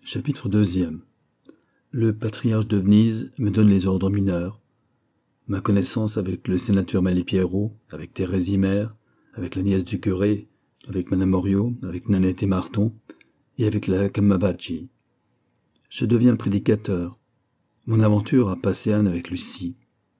Chapitre 2. Le patriarche de Venise me donne les ordres mineurs. Ma connaissance avec le sénateur Malipiero, avec Thérèse Imer, avec la nièce du curé, avec Madame Morio, avec Nanette et Marton, et avec la Camavaci. Je deviens prédicateur. Mon aventure à Passéane avec Lucie.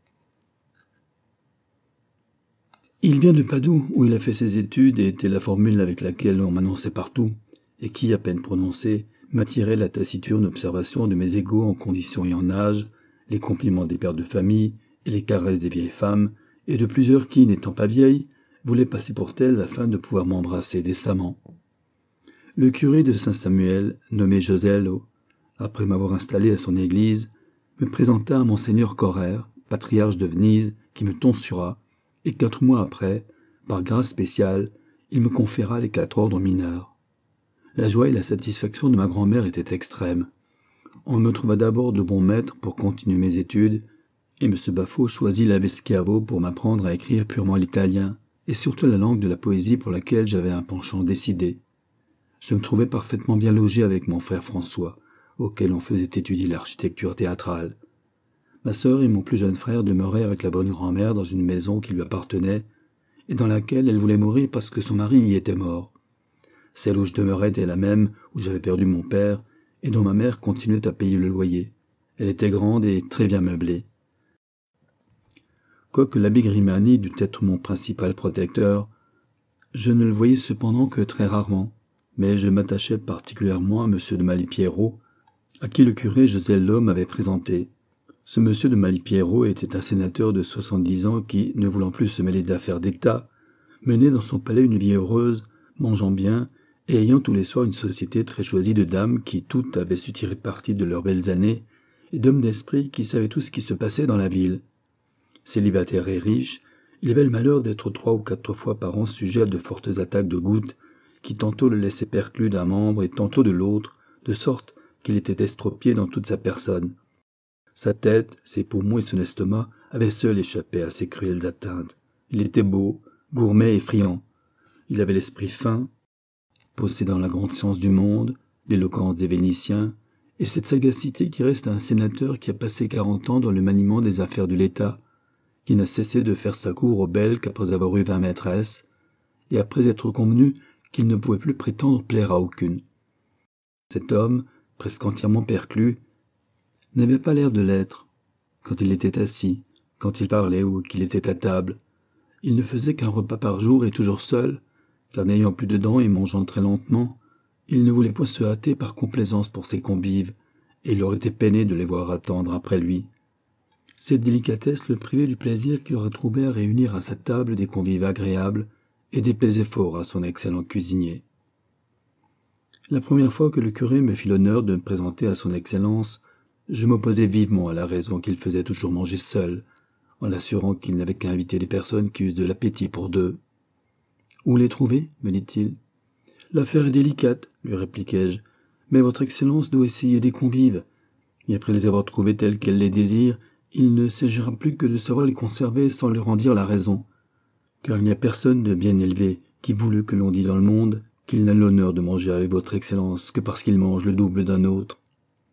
Il vient de Padoue, où il a fait ses études et était la formule avec laquelle on m'annonçait partout, et qui, à peine prononcée, m'attirait la taciturne observation de mes égaux en condition et en âge, les compliments des pères de famille et les caresses des vieilles femmes, et de plusieurs qui, n'étant pas vieilles, voulaient passer pour telles afin de pouvoir m'embrasser décemment. Le curé de Saint-Samuel, nommé Josello, après m'avoir installé à son église, me présenta à Monseigneur Correr, patriarche de Venise, qui me tonsura, et 4 mois après, par grâce spéciale, il me conféra les 4 ordres mineurs. La joie et la satisfaction de ma grand-mère étaient extrêmes. On me trouva d'abord de bon maître pour continuer mes études, et M. Baffo choisit l'abbé Schiavo pour m'apprendre à écrire purement l'italien, et surtout la langue de la poésie pour laquelle j'avais un penchant décidé. Je me trouvais parfaitement bien logé avec mon frère François, auquel on faisait étudier l'architecture théâtrale. Ma sœur et mon plus jeune frère demeuraient avec la bonne grand-mère dans une maison qui lui appartenait, et dans laquelle elle voulait mourir parce que son mari y était mort. Celle où je demeurais était la même où j'avais perdu mon père, et dont ma mère continuait à payer le loyer. Elle était grande et très bien meublée. Quoique l'abbé Grimani dût être mon principal protecteur, je ne le voyais cependant que très rarement, mais je m'attachais particulièrement à M. de Malipiero, à qui le curé Josello m'avait présenté. Ce M. de Malipiero était un sénateur de 70 ans qui, ne voulant plus se mêler d'affaires d'État, menait dans son palais une vie heureuse, mangeant bien, et ayant tous les soirs une société très choisie de dames qui toutes avaient su tirer parti de leurs belles années, et d'hommes d'esprit qui savaient tout ce qui se passait dans la ville. Célibataire et riche, il avait le malheur d'être 3 ou 4 fois par an sujet à de fortes attaques de gouttes, qui tantôt le laissaient perclus d'un membre et tantôt de l'autre, de sorte qu'il était estropié dans toute sa personne. Sa tête, ses poumons et son estomac avaient seuls échappé à ces cruelles atteintes. Il était beau, gourmet et friand. Il avait l'esprit fin, possédant la grande science du monde, l'éloquence des Vénitiens, et cette sagacité qui reste à un sénateur qui a passé 40 ans dans le maniement des affaires de l'État, qui n'a cessé de faire sa cour aux belles qu'après avoir eu 20 maîtresses, et après être convenu qu'il ne pouvait plus prétendre plaire à aucune. Cet homme, presque entièrement perclus, n'avait pas l'air de l'être. Quand il était assis, quand il parlait ou qu'il était à table, il ne faisait qu'un repas par jour et toujours seul, car n'ayant plus de dents et mangeant très lentement, il ne voulait point se hâter par complaisance pour ses convives, et il aurait été peiné de les voir attendre après lui. Cette délicatesse le privait du plaisir qu'il aurait trouvé à réunir à sa table des convives agréables, et déplaisait fort à son excellent cuisinier. La première fois que le curé me fit l'honneur de me présenter à son excellence, je m'opposai vivement à la raison qu'il faisait toujours manger seul, en l'assurant qu'il n'avait qu'à inviter les personnes qui eussent de l'appétit pour 2. « Où les trouver ?» me dit-il. « L'affaire est délicate, » lui répliquai-je, « mais votre excellence doit essayer des convives, et après les avoir trouvés tels qu'elle les désire, il ne s'agira plus que de savoir les conserver sans leur en dire la raison, car il n'y a personne de bien élevé qui voulut que l'on dît dans le monde qu'il n'a l'honneur de manger avec votre excellence que parce qu'il mange le double d'un autre. »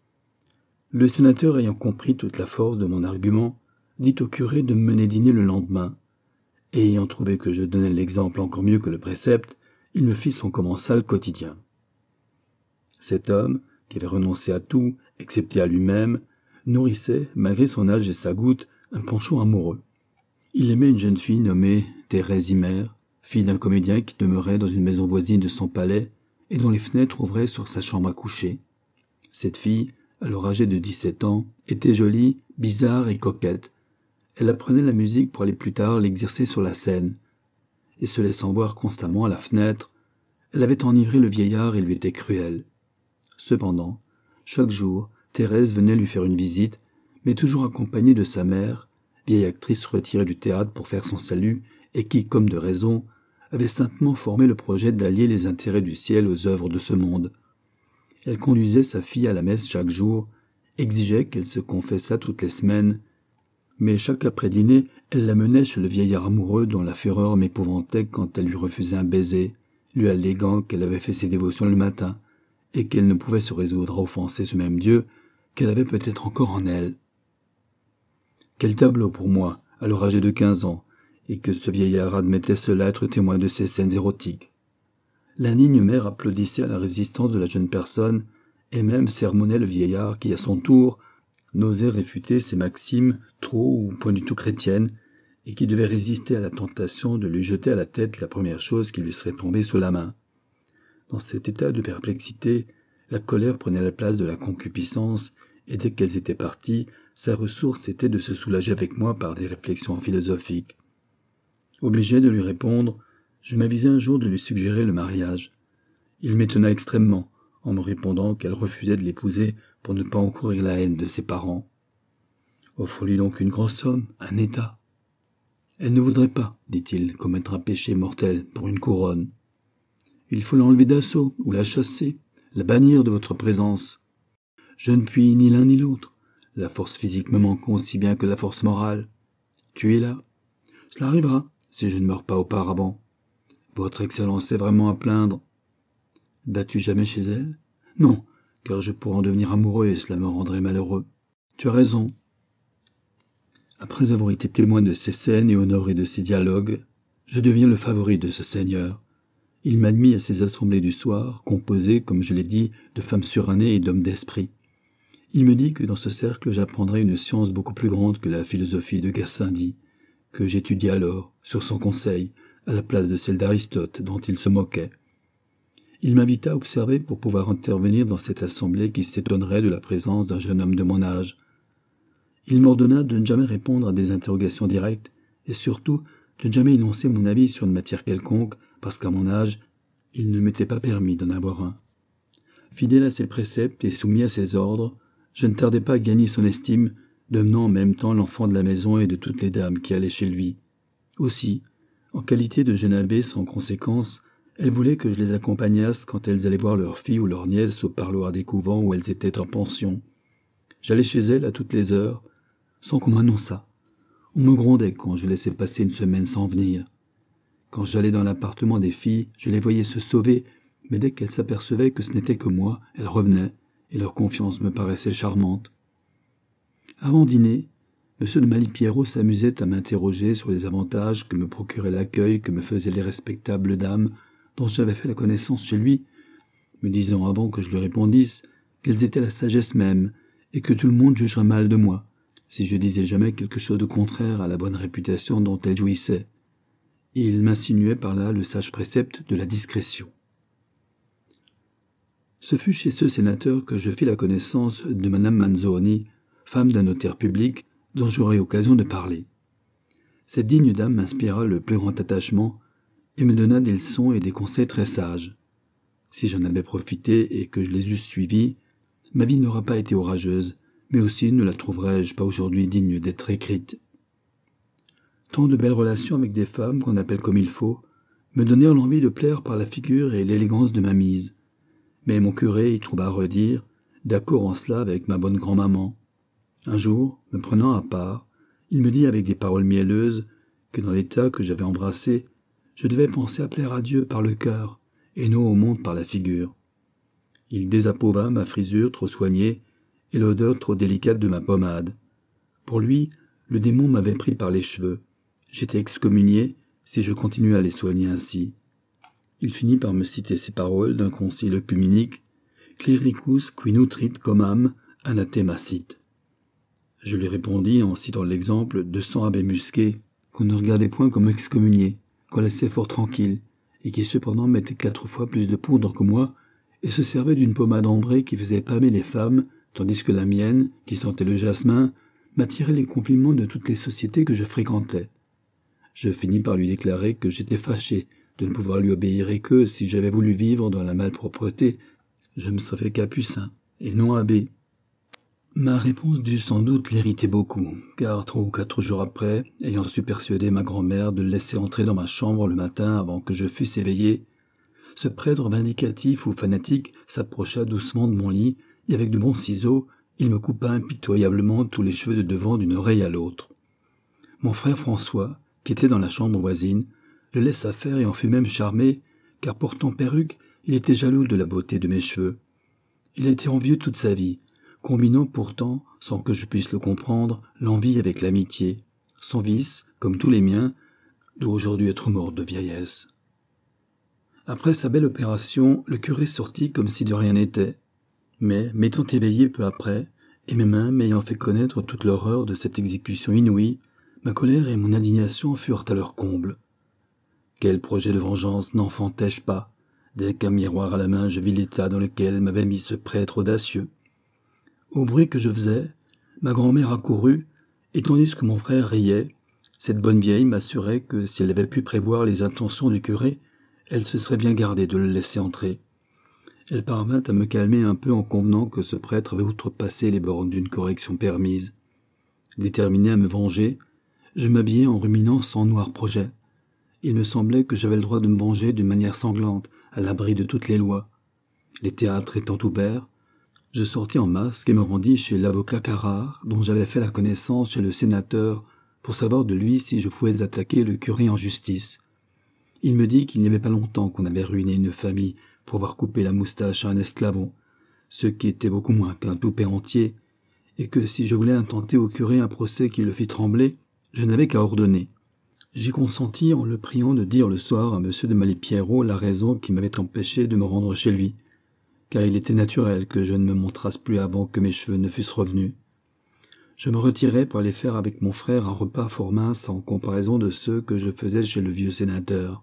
Le sénateur, ayant compris toute la force de mon argument, dit au curé de me mener dîner le lendemain, et ayant trouvé que je donnais l'exemple encore mieux que le précepte, il me fit son commensal quotidien. Cet homme, qui avait renoncé à tout, excepté à lui-même, nourrissait, malgré son âge et sa goutte, un penchant amoureux. Il aimait une jeune fille nommée Thérèse Imer, fille d'un comédien qui demeurait dans une maison voisine de son palais et dont les fenêtres ouvraient sur sa chambre à coucher. Cette fille, alors âgée de 17 ans, était jolie, bizarre et coquette. Elle apprenait la musique pour aller plus tard l'exercer sur la scène. Et se laissant voir constamment à la fenêtre, elle avait enivré le vieillard et lui était cruelle. Cependant, chaque jour, Thérèse venait lui faire une visite, mais toujours accompagnée de sa mère, vieille actrice retirée du théâtre pour faire son salut et qui, comme de raison, avait saintement formé le projet d'allier les intérêts du ciel aux œuvres de ce monde. Elle conduisait sa fille à la messe chaque jour, exigeait qu'elle se confessât toutes les semaines, mais chaque après-dîner, elle l'amenait chez le vieillard amoureux dont la fureur m'épouvantait quand elle lui refusait un baiser, lui alléguant qu'elle avait fait ses dévotions le matin, et qu'elle ne pouvait se résoudre à offenser ce même Dieu qu'elle avait peut-être encore en elle. Quel tableau pour moi, alors âgé de 15 ans, et que ce vieillard admettait cela être témoin de ces scènes érotiques. L'indigne mère applaudissait à la résistance de la jeune personne, et même sermonnait le vieillard qui, à son tour, n'osait réfuter ses maximes trop ou point du tout chrétiennes, et qui devait résister à la tentation de lui jeter à la tête la première chose qui lui serait tombée sous la main. Dans cet état de perplexité, la colère prenait la place de la concupiscence, et dès qu'elles étaient parties, sa ressource était de se soulager avec moi par des réflexions philosophiques. Obligé de lui répondre, je m'avisai un jour de lui suggérer le mariage. Il m'étonna extrêmement, en me répondant qu'elle refusait de l'épouser pour ne pas encourir la haine de ses parents. Offre-lui donc une grosse somme, un état. Elle ne voudrait pas, dit-il, commettre un péché mortel pour une couronne. Il faut l'enlever d'assaut, ou la chasser, la bannir de votre présence. Je ne puis ni l'un ni l'autre. La force physique me manque aussi bien que la force morale. Tu es là. Cela arrivera, si je ne meurs pas auparavant. Votre Excellence est vraiment à plaindre. Vas-tu jamais chez elle? Non, car je pourrais en devenir amoureux et cela me rendrait malheureux. Tu as raison. Après avoir été témoin de ces scènes et honoré de ces dialogues, je deviens le favori de ce seigneur. Il m'admit à ses assemblées du soir, composées, comme je l'ai dit, de femmes surannées et d'hommes d'esprit. Il me dit que dans ce cercle j'apprendrai une science beaucoup plus grande que la philosophie de Gassendi, que j'étudie alors, sur son conseil, à la place de celle d'Aristote dont il se moquait. Il m'invita à observer pour pouvoir intervenir dans cette assemblée qui s'étonnerait de la présence d'un jeune homme de mon âge. Il m'ordonna de ne jamais répondre à des interrogations directes et surtout de ne jamais énoncer mon avis sur une matière quelconque parce qu'à mon âge, il ne m'était pas permis d'en avoir un. Fidèle à ses préceptes et soumis à ses ordres, je ne tardai pas à gagner son estime, devenant en même temps l'enfant de la maison et de toutes les dames qui allaient chez lui. Aussi, en qualité de jeune abbé sans conséquence, elle voulait que je les accompagnasse quand elles allaient voir leur fille ou leur nièce au parloir des couvents où elles étaient en pension. J'allais chez elles à toutes les heures, sans qu'on m'annonçât. On me grondait quand je laissais passer une semaine sans venir. Quand j'allais dans l'appartement des filles, je les voyais se sauver, mais dès qu'elles s'apercevaient que ce n'était que moi, elles revenaient, et leur confiance me paraissait charmante. Avant dîner, M. de Malipiero s'amusait à m'interroger sur les avantages que me procurait l'accueil que me faisaient les respectables dames dont j'avais fait la connaissance chez lui, me disant avant que je lui répondisse qu'elles étaient la sagesse même, et que tout le monde jugerait mal de moi, si je disais jamais quelque chose de contraire à la bonne réputation dont elles jouissaient. Et il m'insinuait par là le sage précepte de la discrétion. Ce fut chez ce sénateur que je fis la connaissance de Madame Manzoni, femme d'un notaire public dont j'aurai occasion de parler. Cette digne dame m'inspira le plus grand attachement et me donna des leçons et des conseils très sages. Si j'en avais profité et que je les eusse suivis, ma vie n'aura pas été orageuse, mais aussi ne la trouverais-je pas aujourd'hui digne d'être écrite. Tant de belles relations avec des femmes qu'on appelle comme il faut me donnèrent l'envie de plaire par la figure et l'élégance de ma mise. Mais mon curé y trouva à redire, d'accord en cela avec ma bonne grand-maman. Un jour, me prenant à part, il me dit avec des paroles mielleuses que dans l'état que j'avais embrassé, je devais penser à plaire à Dieu par le cœur et non au monde par la figure. Il désapprouva ma frisure trop soignée et l'odeur trop délicate de ma pommade. Pour lui, le démon m'avait pris par les cheveux. J'étais excommunié si je continuais à les soigner ainsi. Il finit par me citer ces paroles d'un concile œcuménique « Clericus qui nutrit comam anathema sit ». Je lui répondis en citant l'exemple de 100 abbés musqués qu'on ne regardait point comme excommuniés, qu'on laissait fort tranquilles, et qui cependant mettaient 4 fois plus de poudre que moi, et se servaient d'une pommade ambrée qui faisait pâmer les femmes, tandis que la mienne, qui sentait le jasmin, m'attirait les compliments de toutes les sociétés que je fréquentais. Je finis par lui déclarer que j'étais fâché de ne pouvoir lui obéir et que, si j'avais voulu vivre dans la malpropreté, je me serais fait capucin, et non abbé. Ma réponse dut sans doute l'irriter beaucoup, car 3 ou 4 jours après, ayant su persuader ma grand-mère de le laisser entrer dans ma chambre le matin avant que je fusse éveillé, ce prêtre vindicatif ou fanatique s'approcha doucement de mon lit, et avec de bons ciseaux, il me coupa impitoyablement tous les cheveux de devant d'une oreille à l'autre. Mon frère François, qui était dans la chambre voisine, le laissa faire et en fut même charmé, car portant perruque, il était jaloux de la beauté de mes cheveux, Il a été envieux toute sa vie, combinant pourtant, sans que je puisse le comprendre, l'envie avec l'amitié. Son vice, comme tous les miens, doit aujourd'hui être mort de vieillesse. Après sa belle opération, le curé sortit comme si de rien n'était. Mais, m'étant éveillé peu après, et mes mains m'ayant fait connaître toute l'horreur de cette exécution inouïe, ma colère et mon indignation furent à leur comble. Quel projet de vengeance n'enfantai-je pas, dès qu'un miroir à la main je vis l'état dans lequel m'avait mis ce prêtre audacieux. Au bruit que je faisais, ma grand-mère accourut, et tandis que mon frère riait, cette bonne vieille m'assurait que si elle avait pu prévoir les intentions du curé, elle se serait bien gardée de le laisser entrer. Elle parvint à me calmer un peu en convenant que ce prêtre avait outrepassé les bornes d'une correction permise. Déterminé à me venger, je m'habillai en ruminant sans noir projet. Il me semblait que j'avais le droit de me venger d'une manière sanglante, à l'abri de toutes les lois. Les théâtres étant ouverts, je sortis en masque et me rendis chez l'avocat Carrard, dont j'avais fait la connaissance chez le sénateur, pour savoir de lui si je pouvais attaquer le curé en justice. Il me dit qu'il n'y avait pas longtemps qu'on avait ruiné une famille pour avoir coupé la moustache à un esclavon, ce qui était beaucoup moins qu'un toupet entier, et que si je voulais intenter au curé un procès qui le fit trembler, je n'avais qu'à ordonner. J'y consentis en le priant de dire le soir à M. de Malipiero la raison qui m'avait empêché de me rendre chez lui, car il était naturel que je ne me montrasse plus avant que mes cheveux ne fussent revenus. Je me retirai pour aller faire avec mon frère un repas fort mince en comparaison de ceux que je faisais chez le vieux sénateur.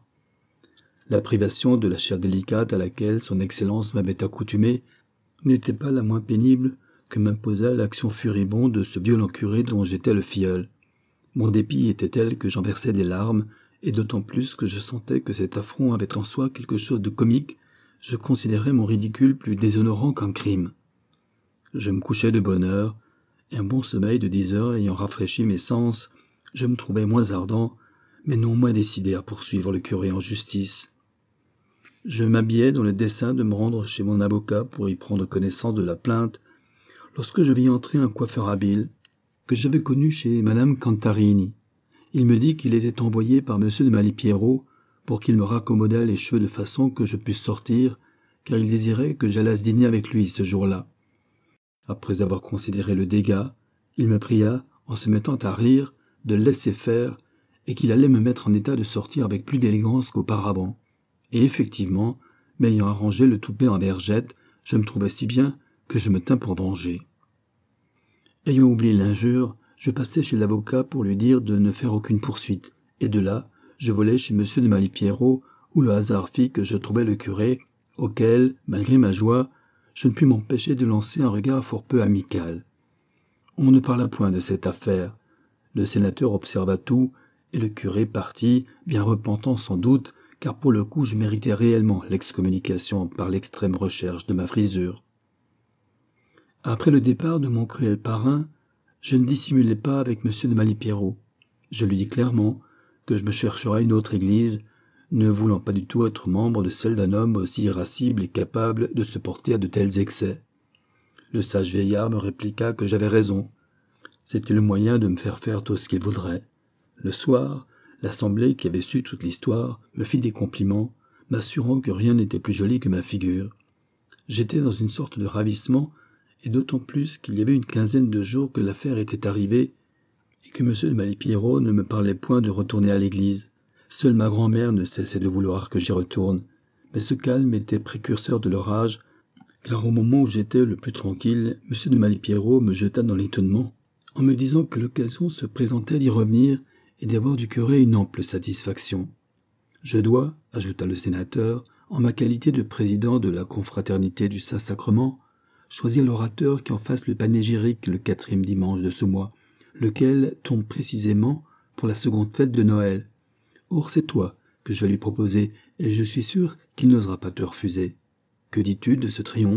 La privation de la chair délicate à laquelle son Excellence m'avait accoutumé n'était pas la moins pénible que m'imposa l'action furibonde de ce violent curé dont j'étais le filleul. Mon dépit était tel que j'en versais des larmes, et d'autant plus que je sentais que cet affront avait en soi quelque chose de comique, je considérais mon ridicule plus déshonorant qu'un crime. Je me couchai de bonne heure, et un bon sommeil de 10 heures ayant rafraîchi mes sens, je me trouvais moins ardent, mais non moins décidé à poursuivre le curé en justice. Je m'habillai dans le dessein de me rendre chez mon avocat pour y prendre connaissance de la plainte, lorsque je vis entrer un coiffeur habile, que j'avais connu chez Madame Cantarini. Il me dit qu'il était envoyé par M. de Malipiero pour qu'il me raccommodât les cheveux de façon que je puisse sortir, car il désirait que j'allasse dîner avec lui ce jour-là. Après avoir considéré le dégât, il me pria, en se mettant à rire, de le laisser faire, et qu'il allait me mettre en état de sortir avec plus d'élégance qu'auparavant. Et effectivement, m'ayant arrangé le toupet en bergette, je me trouvais si bien que je me tins pour venger. Ayant oublié l'injure, je passai chez l'avocat pour lui dire de ne faire aucune poursuite, et de là, je volai chez M. de Malipiero, où le hasard fit que je trouvai le curé, auquel, malgré ma joie, je ne pus m'empêcher de lancer un regard fort peu amical. On ne parla point de cette affaire. Le sénateur observa tout, et le curé partit, bien repentant sans doute, car pour le coup je méritais réellement l'excommunication par l'extrême recherche de ma frisure. Après le départ de mon cruel parrain, je ne dissimulai pas avec M. de Malipiero. Je lui dis clairement que je me chercherais une autre église, ne voulant pas du tout être membre de celle d'un homme aussi irascible et capable de se porter à de tels excès. Le sage vieillard me répliqua que j'avais raison. C'était le moyen de me faire tout ce qu'il voudrait. Le soir, l'assemblée qui avait su toute l'histoire me fit des compliments, m'assurant que rien n'était plus joli que ma figure. J'étais dans une sorte de ravissement, et d'autant plus qu'il y avait une quinzaine de jours que l'affaire était arrivée, et que M. de Malipiero ne me parlait point de retourner à l'église. Seule ma grand-mère ne cessait de vouloir que j'y retourne, mais ce calme était précurseur de l'orage, car au moment où j'étais le plus tranquille, M. de Malipiero me jeta dans l'étonnement, en me disant que l'occasion se présentait d'y revenir et d'avoir du curé une ample satisfaction. Je dois, ajouta le sénateur, en ma qualité de président de la confraternité du Saint-Sacrement, choisir l'orateur qui en fasse le panégyrique le 4e dimanche de ce mois, lequel tombe précisément pour la seconde fête de Noël. Or c'est toi que je vais lui proposer, et je suis sûr qu'il n'osera pas te refuser. Que dis-tu de ce triomphe ?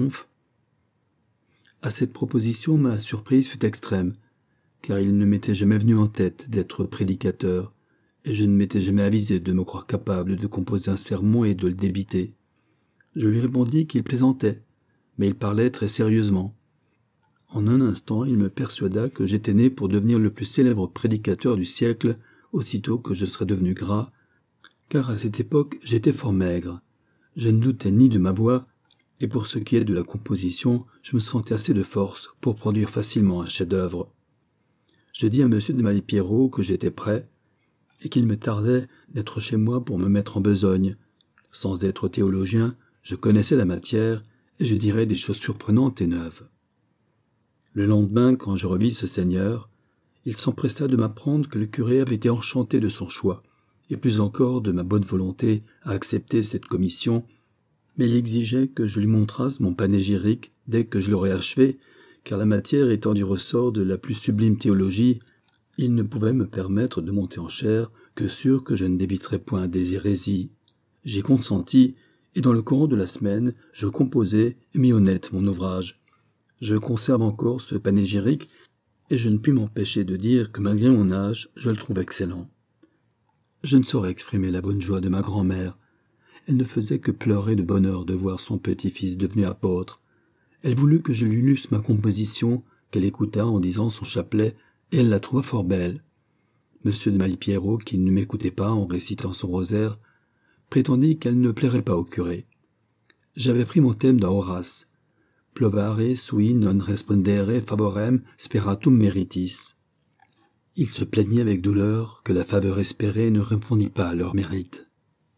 À cette proposition, ma surprise fut extrême, car il ne m'était jamais venu en tête d'être prédicateur, et je ne m'étais jamais avisé de me croire capable de composer un sermon et de le débiter. Je lui répondis qu'il plaisantait, mais il parlait très sérieusement. En un instant, il me persuada que j'étais né pour devenir le plus célèbre prédicateur du siècle, aussitôt que je serais devenu gras, car à cette époque j'étais fort maigre. Je ne doutais ni de ma voix, et pour ce qui est de la composition, je me sentais assez de force pour produire facilement un chef-d'œuvre. Je dis à M. de Malipiero que j'étais prêt, et qu'il me tardait d'être chez moi pour me mettre en besogne. Sans être théologien, je connaissais la matière, et je dirais des choses surprenantes et neuves. Le lendemain, quand je revis ce seigneur, il s'empressa de m'apprendre que le curé avait été enchanté de son choix, et plus encore de ma bonne volonté à accepter cette commission, mais il exigeait que je lui montrasse mon panégyrique dès que je l'aurais achevé, car la matière étant du ressort de la plus sublime théologie, il ne pouvait me permettre de monter en chair que sûr que je ne débiterais point des hérésies. J'y consentis, et dans le courant de la semaine, je composai et mis au net mon ouvrage. Je conserve encore ce panégyrique, et je ne puis m'empêcher de dire que malgré mon âge, je le trouve excellent. Je ne saurais exprimer la bonne joie de ma grand-mère. Elle ne faisait que pleurer de bonheur de voir son petit-fils devenu apôtre. Elle voulut que je lui lusse ma composition, qu'elle écouta en disant son chapelet, et elle la trouva fort belle. Monsieur de Malipiero, qui ne m'écoutait pas en récitant son rosaire, prétendit qu'elle ne plairait pas au curé. J'avais pris mon thème dans Horace, Plovare sui non respondere favorem speratum meritis. Il se plaignait avec douleur que la faveur espérée ne répondit pas à leur mérite.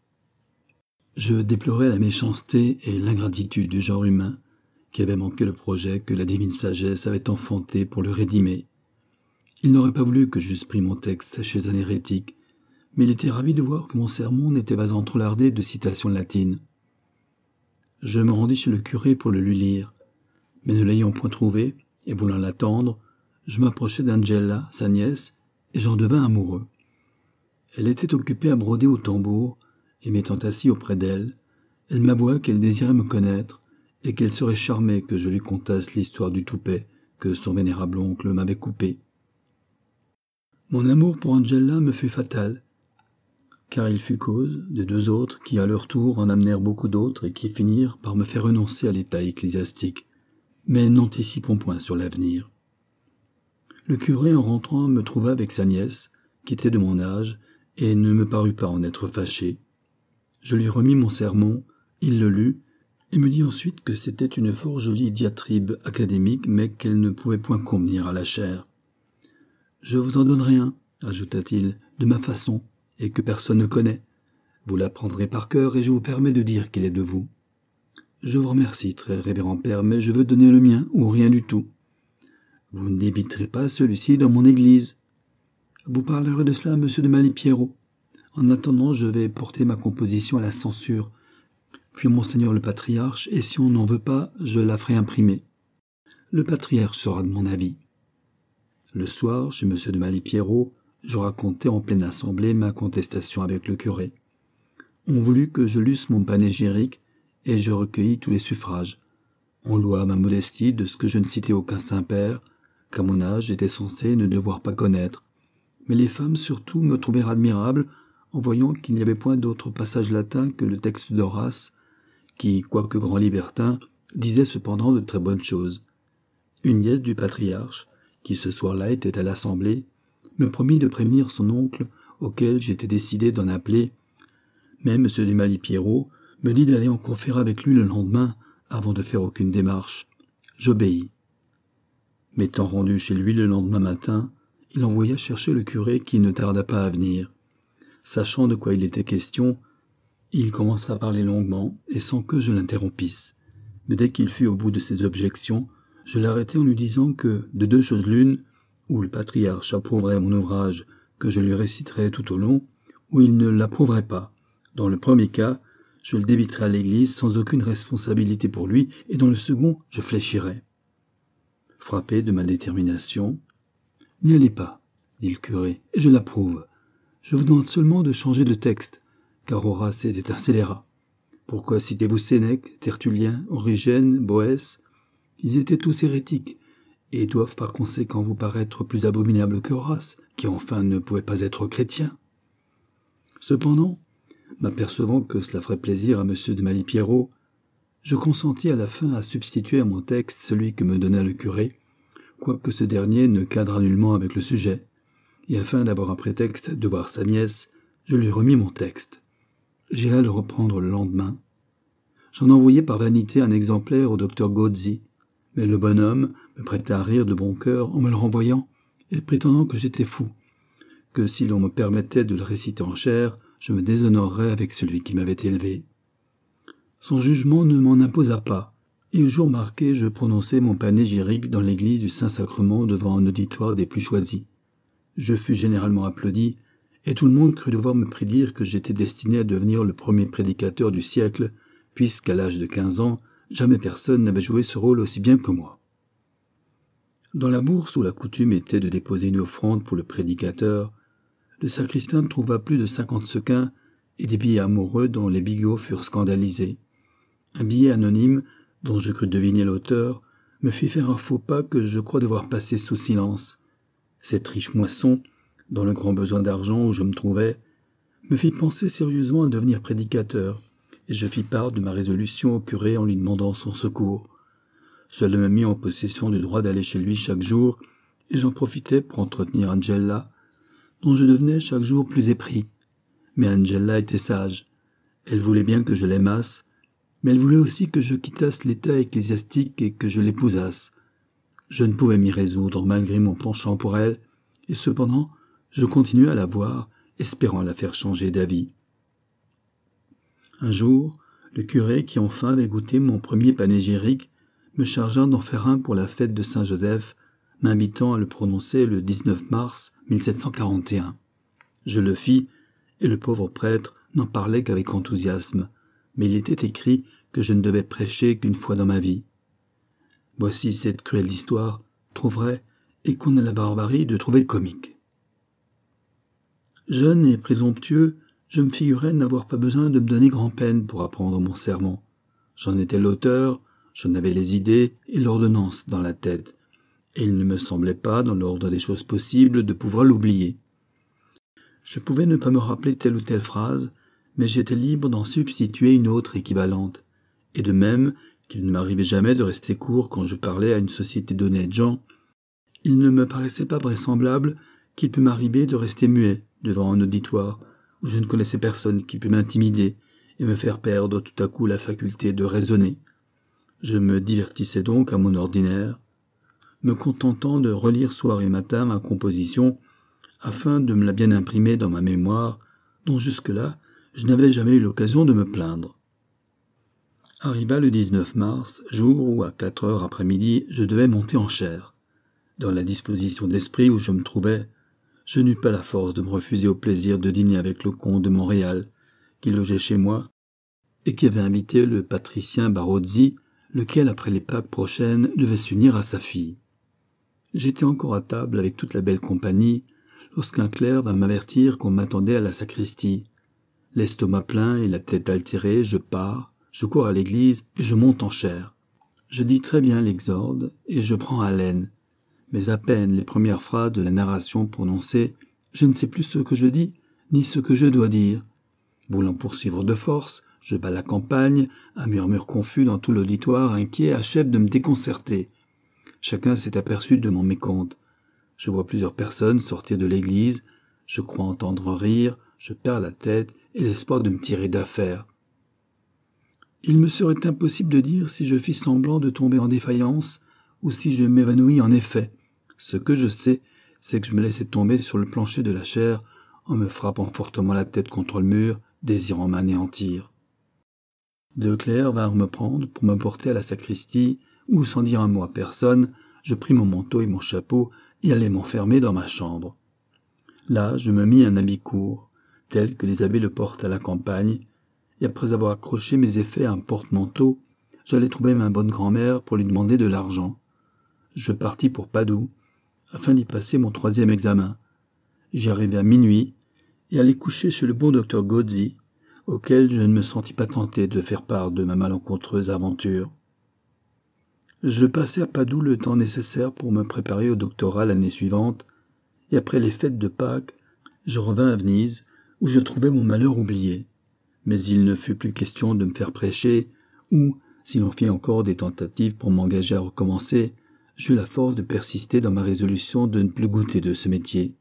Je déplorais la méchanceté et l'ingratitude du genre humain, qui avait manqué le projet que la divine sagesse avait enfanté pour le rédimer. Il n'aurait pas voulu que j'eusse pris mon texte chez un hérétique, mais il était ravi de voir que mon sermon n'était pas entrelardé de citations latines. Je me rendis chez le curé pour le lui lire, mais ne l'ayant point trouvé, et voulant l'attendre, je m'approchai d'Angela, sa nièce, et j'en devins amoureux. Elle était occupée à broder au tambour, et m'étant assis auprès d'elle, elle m'avoua qu'elle désirait me connaître, et qu'elle serait charmée que je lui contasse l'histoire du toupet que son vénérable oncle m'avait coupé. Mon amour pour Angela me fut fatal, car il fut cause de deux autres qui à leur tour en amenèrent beaucoup d'autres et qui finirent par me faire renoncer à l'état ecclésiastique. Mais n'anticipons point sur l'avenir. Le curé en rentrant me trouva avec sa nièce, qui était de mon âge, et ne me parut pas en être fâché. Je lui remis mon sermon, il le lut, et me dit ensuite que c'était une fort jolie diatribe académique, mais qu'elle ne pouvait point convenir à la chair. « Je vous en donnerai un, ajouta-t-il, de ma façon, et que personne ne connaît. Vous l'apprendrez par cœur, et je vous permets de dire qu'il est de vous. Je vous remercie, très révérend père, mais je veux donner le mien, ou rien du tout. Vous ne débiterez pas celui-ci dans mon église. Vous parlerez de cela à monsieur de Malipiero. En attendant, je vais porter ma composition à la censure, puis monseigneur le patriarche, et si on n'en veut pas, je la ferai imprimer. Le patriarche sera de mon avis. » Le soir, chez monsieur de Malipiero, je racontai en pleine assemblée ma contestation avec le curé. On voulut que je lusse mon panégyrique, et je recueillis tous les suffrages. On loua ma modestie de ce que je ne citais aucun saint-père, qu'à mon âge j'étais censé ne devoir pas connaître. Mais les femmes surtout me trouvèrent admirable en voyant qu'il n'y avait point d'autre passage latin que le texte d'Horace, qui, quoique grand libertin, disait cependant de très bonnes choses. Une nièce du patriarche, qui ce soir-là était à l'assemblée, me promit de prévenir son oncle, auquel j'étais décidé d'en appeler, mais M. de Malipiero me dit d'aller en conférer avec lui le lendemain, avant de faire aucune démarche. J'obéis. M'étant rendu chez lui le lendemain matin, il envoya chercher le curé qui ne tarda pas à venir. Sachant de quoi il était question, il commença à parler longuement et sans que je l'interrompisse. Mais dès qu'il fut au bout de ses objections, je l'arrêtai en lui disant que, de deux choses l'une, ou le patriarche approuverait mon ouvrage que je lui réciterais tout au long, ou il ne l'approuverait pas. Dans le premier cas, je le débiterais à l'église sans aucune responsabilité pour lui, et dans le second, je fléchirais. Frappé de ma détermination, « N'y allez pas, dit le curé, et je l'approuve. Je vous demande seulement de changer de texte, car Horace était un scélérat. Pourquoi citez-vous Sénèque, Tertullien, Origène, Boès? Ils étaient tous hérétiques, et doivent par conséquent vous paraître plus abominables que Horace, qui enfin ne pouvait pas être chrétien. Cependant, m'apercevant que cela ferait plaisir à M. de Malipiero, je consentis à la fin à substituer à mon texte celui que me donna le curé, quoique ce dernier ne cadrât nullement avec le sujet, et afin d'avoir un prétexte de voir sa nièce, je lui remis mon texte. J'irai le reprendre le lendemain. J'en envoyai par vanité un exemplaire au docteur Gozzi, mais le bonhomme me prêta à rire de bon cœur en me le renvoyant et prétendant que j'étais fou, que si l'on me permettait de le réciter en chair, je me déshonorerais avec celui qui m'avait élevé. Son jugement ne m'en imposa pas, et au jour marqué, je prononçai mon panégyrique dans l'église du Saint-Sacrement devant un auditoire des plus choisis. Je fus généralement applaudi, et tout le monde crut devoir me prédire que j'étais destiné à devenir le premier prédicateur du siècle, puisqu'à l'âge de 15 ans, jamais personne n'avait joué ce rôle aussi bien que moi. Dans la bourse où la coutume était de déposer une offrande pour le prédicateur, le sacristain trouva plus de 50 sequins et des billets amoureux dont les bigots furent scandalisés. Un billet anonyme, dont je crus deviner l'auteur, me fit faire un faux pas que je crois devoir passer sous silence. Cette riche moisson, dans le grand besoin d'argent où je me trouvais, me fit penser sérieusement à devenir prédicateur, et je fis part de ma résolution au curé en lui demandant son secours. Cela me mit en possession du droit d'aller chez lui chaque jour, et j'en profitais pour entretenir Angela, dont je devenais chaque jour plus épris. Mais Angela était sage. Elle voulait bien que je l'aimasse, mais elle voulait aussi que je quittasse l'état ecclésiastique et que je l'épousasse. Je ne pouvais m'y résoudre malgré mon penchant pour elle, et cependant je continuais à la voir, espérant la faire changer d'avis. Un jour, le curé, qui enfin avait goûté mon premier panégyrique, me chargea d'en faire un pour la fête de Saint-Joseph, m'invitant à le prononcer le 19 mars 1741. Je le fis, et le pauvre prêtre n'en parlait qu'avec enthousiasme, mais il était écrit que je ne devais prêcher qu'une fois dans ma vie. Voici cette cruelle histoire, trop vraie, et qu'on a la barbarie de trouver comique. Jeune et présomptueux, je me figurais n'avoir pas besoin de me donner grand-peine pour apprendre mon sermon. J'en étais l'auteur, j'en avais les idées et l'ordonnance dans la tête, et il ne me semblait pas, dans l'ordre des choses possibles, de pouvoir l'oublier. Je pouvais ne pas me rappeler telle ou telle phrase, mais j'étais libre d'en substituer une autre équivalente, et de même qu'il ne m'arrivait jamais de rester court quand je parlais à une société d'honnêtes gens, il ne me paraissait pas vraisemblable qu'il pût m'arriver de rester muet devant un auditoire où je ne connaissais personne qui pût m'intimider et me faire perdre tout à coup la faculté de raisonner. Je me divertissais donc à mon ordinaire, me contentant de relire soir et matin ma composition afin de me la bien imprimer dans ma mémoire, dont jusque-là je n'avais jamais eu l'occasion de me plaindre. Arriva le 19 mars, jour où à 4 heures après-midi je devais monter en chaire. Dans la disposition d'esprit où je me trouvais, je n'eus pas la force de me refuser au plaisir de dîner avec le comte de Montréal, qui logeait chez moi, et qui avait invité le patricien Barozzi, lequel, après les Pâques prochaines, devait s'unir à sa fille. J'étais encore à table avec toute la belle compagnie, lorsqu'un clerc vint m'avertir qu'on m'attendait à la sacristie. L'estomac plein et la tête altérée, je pars, je cours à l'église et je monte en chaire. Je dis très bien l'exorde et je prends haleine. Mais à peine les premières phrases de la narration prononcées, je ne sais plus ce que je dis, ni ce que je dois dire. Voulant poursuivre de force, je bats la campagne, un murmure confus dans tout l'auditoire inquiet achève de me déconcerter. Chacun s'est aperçu de mon mécompte. Je vois plusieurs personnes sortir de l'église, je crois entendre rire, je perds la tête et l'espoir de me tirer d'affaire. Il me serait impossible de dire si je fis semblant de tomber en défaillance ou si je m'évanouis en effet. Ce que je sais, c'est que je me laissai tomber sur le plancher de la chaire en me frappant fortement la tête contre le mur, désirant m'anéantir. Deux clercs vinrent me prendre pour me porter à la sacristie où, sans dire un mot à personne, je pris mon manteau et mon chapeau et allai m'enfermer dans ma chambre. Là, je me mis un habit court, tel que les abbés le portent à la campagne, et après avoir accroché mes effets à un porte-manteau, j'allai trouver ma bonne grand-mère pour lui demander de l'argent. Je partis pour Padoue, afin d'y passer mon 3e examen. J'y arrivai à minuit, et allai coucher chez le bon docteur Gozzi, auquel je ne me sentis pas tenté de faire part de ma malencontreuse aventure. Je passai à Padoue le temps nécessaire pour me préparer au doctorat l'année suivante, et après les fêtes de Pâques, je revins à Venise, où je trouvai mon malheur oublié. Mais il ne fut plus question de me faire prêcher, ou, si l'on fit encore des tentatives pour m'engager à recommencer, j'eus la force de persister dans ma résolution de ne plus goûter de ce métier.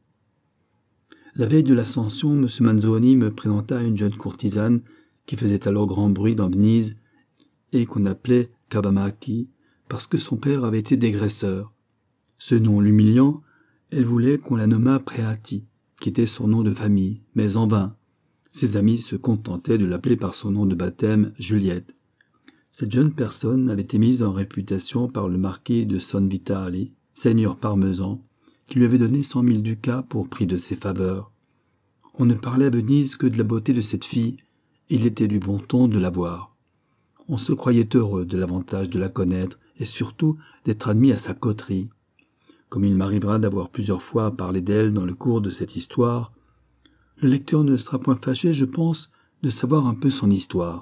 La veille de l'Ascension, M. Manzoni me présenta à une jeune courtisane qui faisait alors grand bruit dans Venise et qu'on appelait Kabamaki parce que son père avait été dégraisseur. Ce nom l'humiliant, elle voulait qu'on la nommât Préati, qui était son nom de famille, mais en vain. Ses amis se contentaient de l'appeler par son nom de baptême, Juliette. Cette jeune personne avait été mise en réputation par le marquis de San Vitali, seigneur parmesan, qui lui avait donné 100 000 ducats pour prix de ses faveurs. On ne parlait à Venise que de la beauté de cette fille, et il était du bon ton de la voir. On se croyait heureux de l'avantage de la connaître, et surtout d'être admis à sa coterie. Comme il m'arrivera d'avoir plusieurs fois parlé d'elle dans le cours de cette histoire, le lecteur ne sera point fâché, je pense, de savoir un peu son histoire.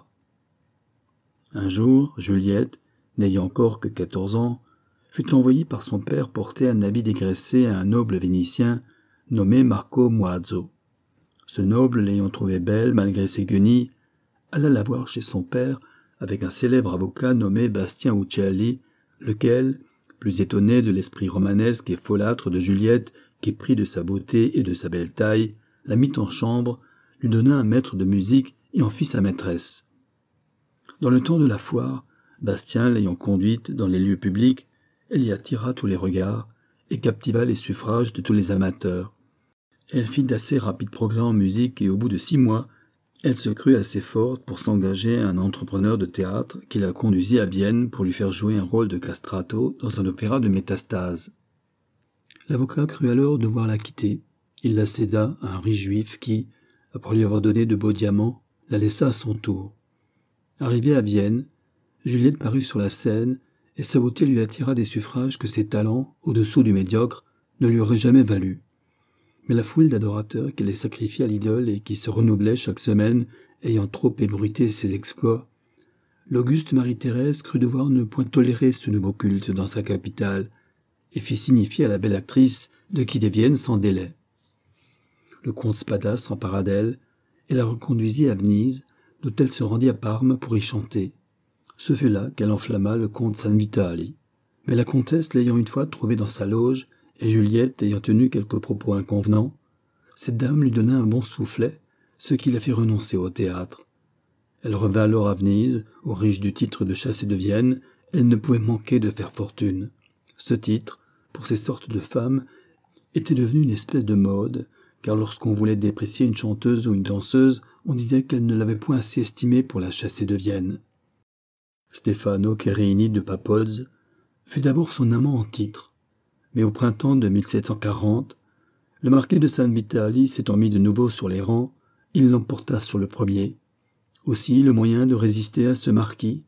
Un jour, Juliette, n'ayant encore que 14 ans, fut envoyée par son père porter un habit dégraissé à un noble vénitien nommé Marco Moazzo. Ce noble, l'ayant trouvée belle malgré ses guenilles, alla la voir chez son père avec un célèbre avocat nommé Bastien Uccelli, lequel, plus étonné de l'esprit romanesque et folâtre de Juliette, qu'épris de sa beauté et de sa belle taille, la mit en chambre, lui donna un maître de musique et en fit sa maîtresse. Dans le temps de la foire, Bastien, l'ayant conduite dans les lieux publics, elle y attira tous les regards et captiva les suffrages de tous les amateurs. Elle fit d'assez rapides progrès en musique et au bout de 6 mois, elle se crut assez forte pour s'engager à un entrepreneur de théâtre qui la conduisit à Vienne pour lui faire jouer un rôle de castrato dans un opéra de Métastase. L'avocat crut alors devoir la quitter. Il la céda à un riche juif qui, après lui avoir donné de beaux diamants, la laissa à son tour. Arrivée à Vienne, Juliette parut sur la scène et sa beauté lui attira des suffrages que ses talents, au-dessous du médiocre, ne lui auraient jamais valu. Mais la foule d'adorateurs qu'elle ait sacrifiés à l'idole et qui se renouvelait chaque semaine, ayant trop ébruité ses exploits, l'auguste Marie-Thérèse crut devoir ne point tolérer ce nouveau culte dans sa capitale, et fit signifier à la belle actrice de quitter Vienne sans délai. Le comte Spada s'empara d'elle et la reconduisit à Venise, d'où elle se rendit à Parme pour y chanter. Ce fut là qu'elle enflamma le comte San Vitali. Mais la comtesse l'ayant une fois trouvé dans sa loge, et Juliette ayant tenu quelques propos inconvenants, cette dame lui donna un bon soufflet, ce qui la fit renoncer au théâtre. Elle revint alors à Venise, où riche du titre de chassée de Vienne, elle ne pouvait manquer de faire fortune. Ce titre, pour ces sortes de femmes, était devenu une espèce de mode, car lorsqu'on voulait déprécier une chanteuse ou une danseuse, on disait qu'elle ne l'avait point assez estimée pour la chassée de Vienne. Stefano Cherini de Papolz fut d'abord son amant en titre, mais au printemps de 1740, le marquis de San Vitali s'étant mis de nouveau sur les rangs, il l'emporta sur le premier. Aussi le moyen de résister à ce marquis.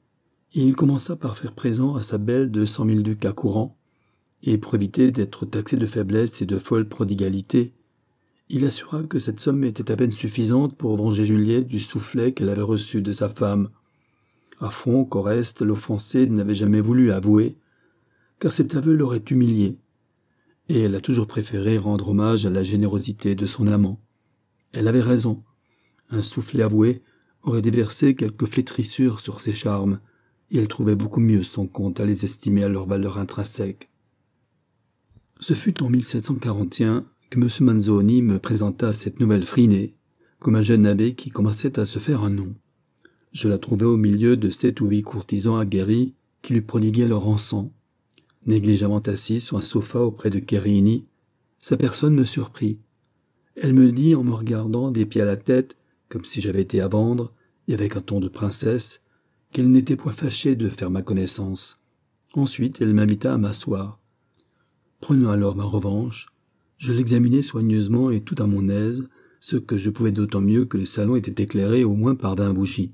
Il commença par faire présent à sa belle de 100 000 ducats courants, et pour éviter d'être taxé de faiblesse et de folle prodigalité, il assura que cette somme était à peine suffisante pour venger Juliette du soufflet qu'elle avait reçu de sa femme. Affront qu'au reste l'offensée n'avait jamais voulu avouer, car cet aveu l'aurait humiliée, et elle a toujours préféré rendre hommage à la générosité de son amant. Elle avait raison. Un soufflet avoué aurait déversé quelques flétrissures sur ses charmes, et elle trouvait beaucoup mieux son compte à les estimer à leur valeur intrinsèque. Ce fut en 1741 que M. Manzoni me présenta cette nouvelle Phryné, comme un jeune abbé qui commençait à se faire un nom. Je la trouvai au milieu de 7 ou 8 courtisans aguerris qui lui prodiguaient leur encens. Négligemment assis sur un sofa auprès de Cherini, sa personne me surprit. Elle me dit, en me regardant des pieds à la tête, comme si j'avais été à vendre, et avec un ton de princesse, qu'elle n'était point fâchée de faire ma connaissance. Ensuite, elle m'invita à m'asseoir. Prenant alors ma revanche, je l'examinai soigneusement et tout à mon aise, ce que je pouvais d'autant mieux que le salon était éclairé au moins par 20 bougies.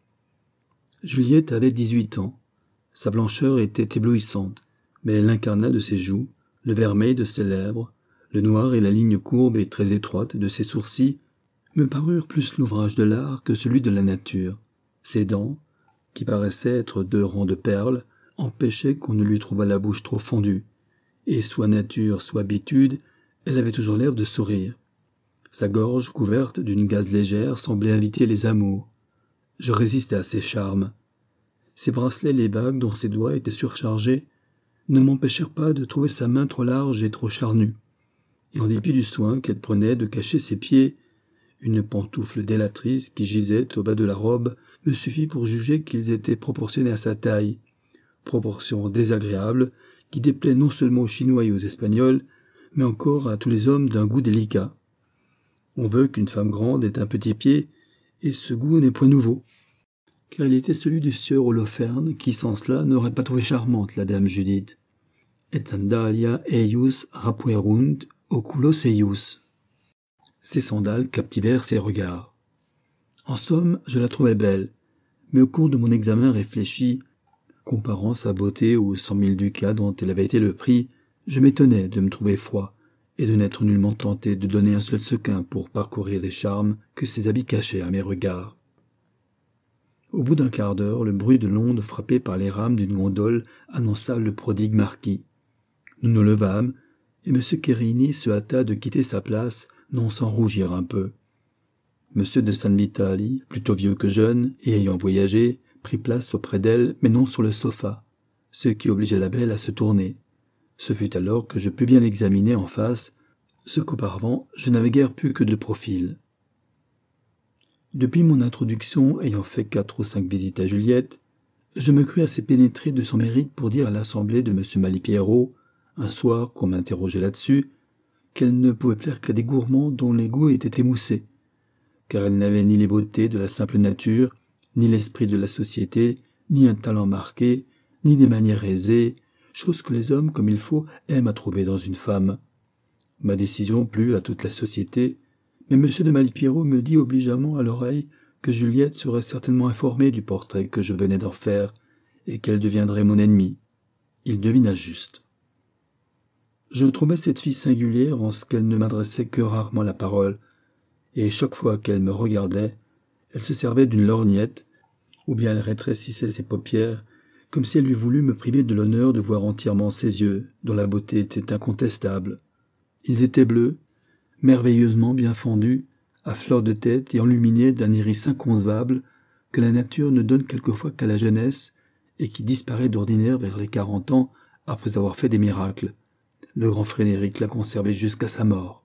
Juliette avait 18 ans. Sa blancheur était éblouissante, mais elle incarna de ses joues, le vermeil de ses lèvres, le noir et la ligne courbe et très étroite de ses sourcils me parurent plus l'ouvrage de l'art que celui de la nature. Ses dents, qui paraissaient être 2 rangs de perles, empêchaient qu'on ne lui trouvât la bouche trop fondue, et soit nature, soit habitude, elle avait toujours l'air de sourire. Sa gorge, couverte d'une gaze légère, semblait inviter les amours. Je résistais à ses charmes. Ses bracelets et les bagues dont ses doigts étaient surchargés ne m'empêchèrent pas de trouver sa main trop large et trop charnue. Et en dépit du soin qu'elle prenait de cacher ses pieds, une pantoufle délatrice qui gisait au bas de la robe me suffit pour juger qu'ils étaient proportionnés à sa taille, proportion désagréable qui déplaît non seulement aux Chinois et aux Espagnols, mais encore à tous les hommes d'un goût délicat. On veut qu'une femme grande ait un petit pied, et ce goût n'est point nouveau. Car il était celui du sieur Holoferne, qui sans cela n'aurait pas trouvé charmante la dame Judith. Et sandalia eius rapuerunt oculos eius. Ces sandales captivèrent ses regards. En somme, je la trouvais belle, mais au cours de mon examen réfléchi, comparant sa beauté aux 100 000 ducats dont elle avait été le prix, je m'étonnais de me trouver froid et de n'être nullement tenté de donner un seul sequin pour parcourir les charmes que ses habits cachaient à mes regards. Au bout d'un quart d'heure, le bruit de l'onde frappée par les rames d'une gondole annonça le prodigue marquis. Nous nous levâmes, et M. Querini se hâta de quitter sa place, non sans rougir un peu. M. de San Vitali, plutôt vieux que jeune, et ayant voyagé, prit place auprès d'elle, mais non sur le sofa, ce qui obligeait la belle à se tourner. Ce fut alors que je pus bien l'examiner en face, ce qu'auparavant je n'avais guère pu que de profil. Depuis mon introduction ayant fait 4 ou 5 visites à Juliette, je me crus assez pénétré de son mérite pour dire à l'assemblée de M. Malipiero, un soir qu'on m'interrogeait là-dessus, qu'elle ne pouvait plaire qu'à des gourmands dont les goûts étaient émoussés, car elle n'avait ni les beautés de la simple nature, ni l'esprit de la société, ni un talent marqué, ni des manières aisées, chose que les hommes, comme il faut, aiment à trouver dans une femme. Ma décision plut à toute la société, mais M. de Malipiero me dit obligeamment à l'oreille que Juliette serait certainement informée du portrait que je venais d'en faire, et qu'elle deviendrait mon ennemie. Il devina juste. Je trouvais cette fille singulière en ce qu'elle ne m'adressait que rarement la parole, et chaque fois qu'elle me regardait, elle se servait d'une lorgnette, ou bien elle rétrécissait ses paupières, comme si elle eût voulu me priver de l'honneur de voir entièrement ses yeux, dont la beauté était incontestable. Ils étaient bleus, merveilleusement bien fendus, à fleur de tête et enluminés d'un iris inconcevable que la nature ne donne quelquefois qu'à la jeunesse et qui disparaît d'ordinaire vers les 40 ans après avoir fait des miracles. Le grand Frédéric l'a conservé jusqu'à sa mort.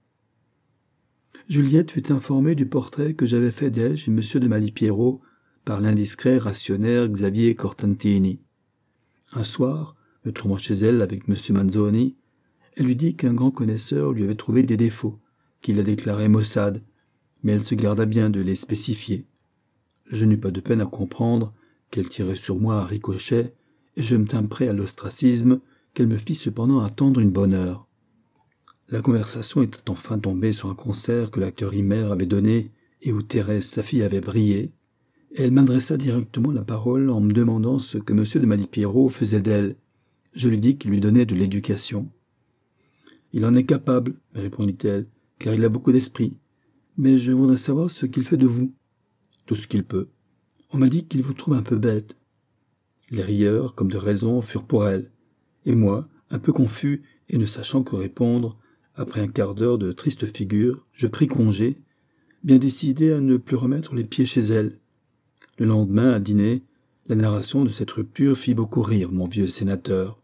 Juliette fut informée du portrait que j'avais fait d'elle chez M. de Malipiero par l'indiscret rationnaire Xavier Cortantini. Un soir, me trouvant chez elle avec M. Manzoni, elle lui dit qu'un grand connaisseur lui avait trouvé des défauts, qu'il a déclarés maussades, mais elle se garda bien de les spécifier. Je n'eus pas de peine à comprendre qu'elle tirait sur moi à ricochet, et je me tins prêt à l'ostracisme qu'elle me fit cependant attendre une bonne heure. La conversation était enfin tombée sur un concert que l'acteur Himer avait donné et où Thérèse, sa fille, avait brillé, et elle m'adressa directement la parole en me demandant ce que M. de Malipiero faisait d'elle. Je lui dis qu'il lui donnait de l'éducation. « Il en est capable, me répondit-elle, car il a beaucoup d'esprit. Mais je voudrais savoir ce qu'il fait de vous. »« Tout ce qu'il peut. On m'a dit qu'il vous trouve un peu bête. » Les rieurs, comme de raison, furent pour elle. Et moi, un peu confus et ne sachant que répondre, après un quart d'heure de triste figure, je pris congé, bien décidé à ne plus remettre les pieds chez elle. Le lendemain, à dîner, la narration de cette rupture fit beaucoup rire mon vieux sénateur.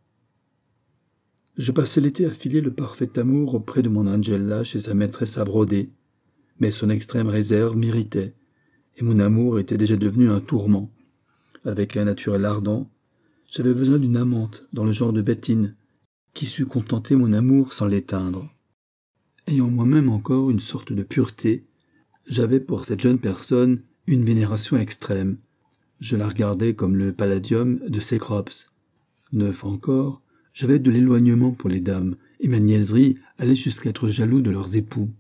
Je passais l'été à filer le parfait amour auprès de mon Angela chez sa maîtresse à broder, mais son extrême réserve m'irritait, et mon amour était déjà devenu un tourment. Avec un naturel ardent, j'avais besoin d'une amante dans le genre de Bettine, qui sût contenter mon amour sans l'éteindre. Ayant moi-même encore une sorte de pureté, j'avais pour cette jeune personne une vénération extrême. Je la regardais comme le palladium de Cécrops. Neuf encore, j'avais de l'éloignement pour les dames, et ma niaiserie allait jusqu'à être jaloux de leurs époux.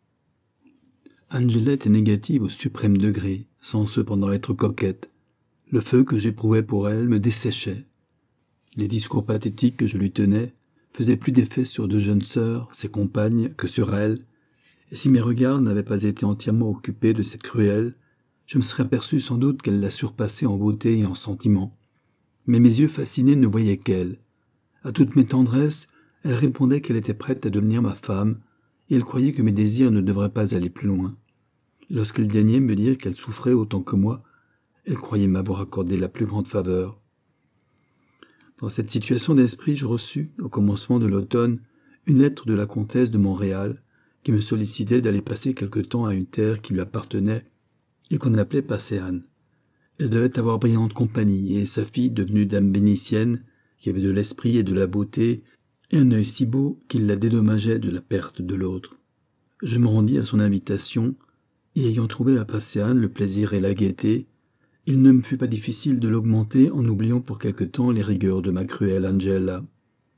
Angela était négative au suprême degré, sans cependant être coquette. Le feu que j'éprouvais pour elle me desséchait. Les discours pathétiques que je lui tenais faisaient plus d'effet sur de jeunes sœurs, ses compagnes, que sur elle, et si mes regards n'avaient pas été entièrement occupés de cette cruelle, je me serais aperçu sans doute qu'elle la surpassait en beauté et en sentiment. Mais mes yeux fascinés ne voyaient qu'elle. À toutes mes tendresses, elle répondait qu'elle était prête à devenir ma femme, et elle croyait que mes désirs ne devraient pas aller plus loin. Et lorsqu'elle daignait me dire qu'elle souffrait autant que moi, elle croyait m'avoir accordé la plus grande faveur. Dans cette situation d'esprit, je reçus, au commencement de l'automne, une lettre de la comtesse de Montréal, qui me sollicitait d'aller passer quelque temps à une terre qui lui appartenait et qu'on appelait Passéane. Elle devait avoir brillante compagnie, et sa fille, devenue dame vénitienne, qui avait de l'esprit et de la beauté, et un œil si beau qu'il la dédommageait de la perte de l'autre. Je me rendis à son invitation, et ayant trouvé à Pasean le plaisir et la gaieté, il ne me fut pas difficile de l'augmenter en oubliant pour quelque temps les rigueurs de ma cruelle Angela.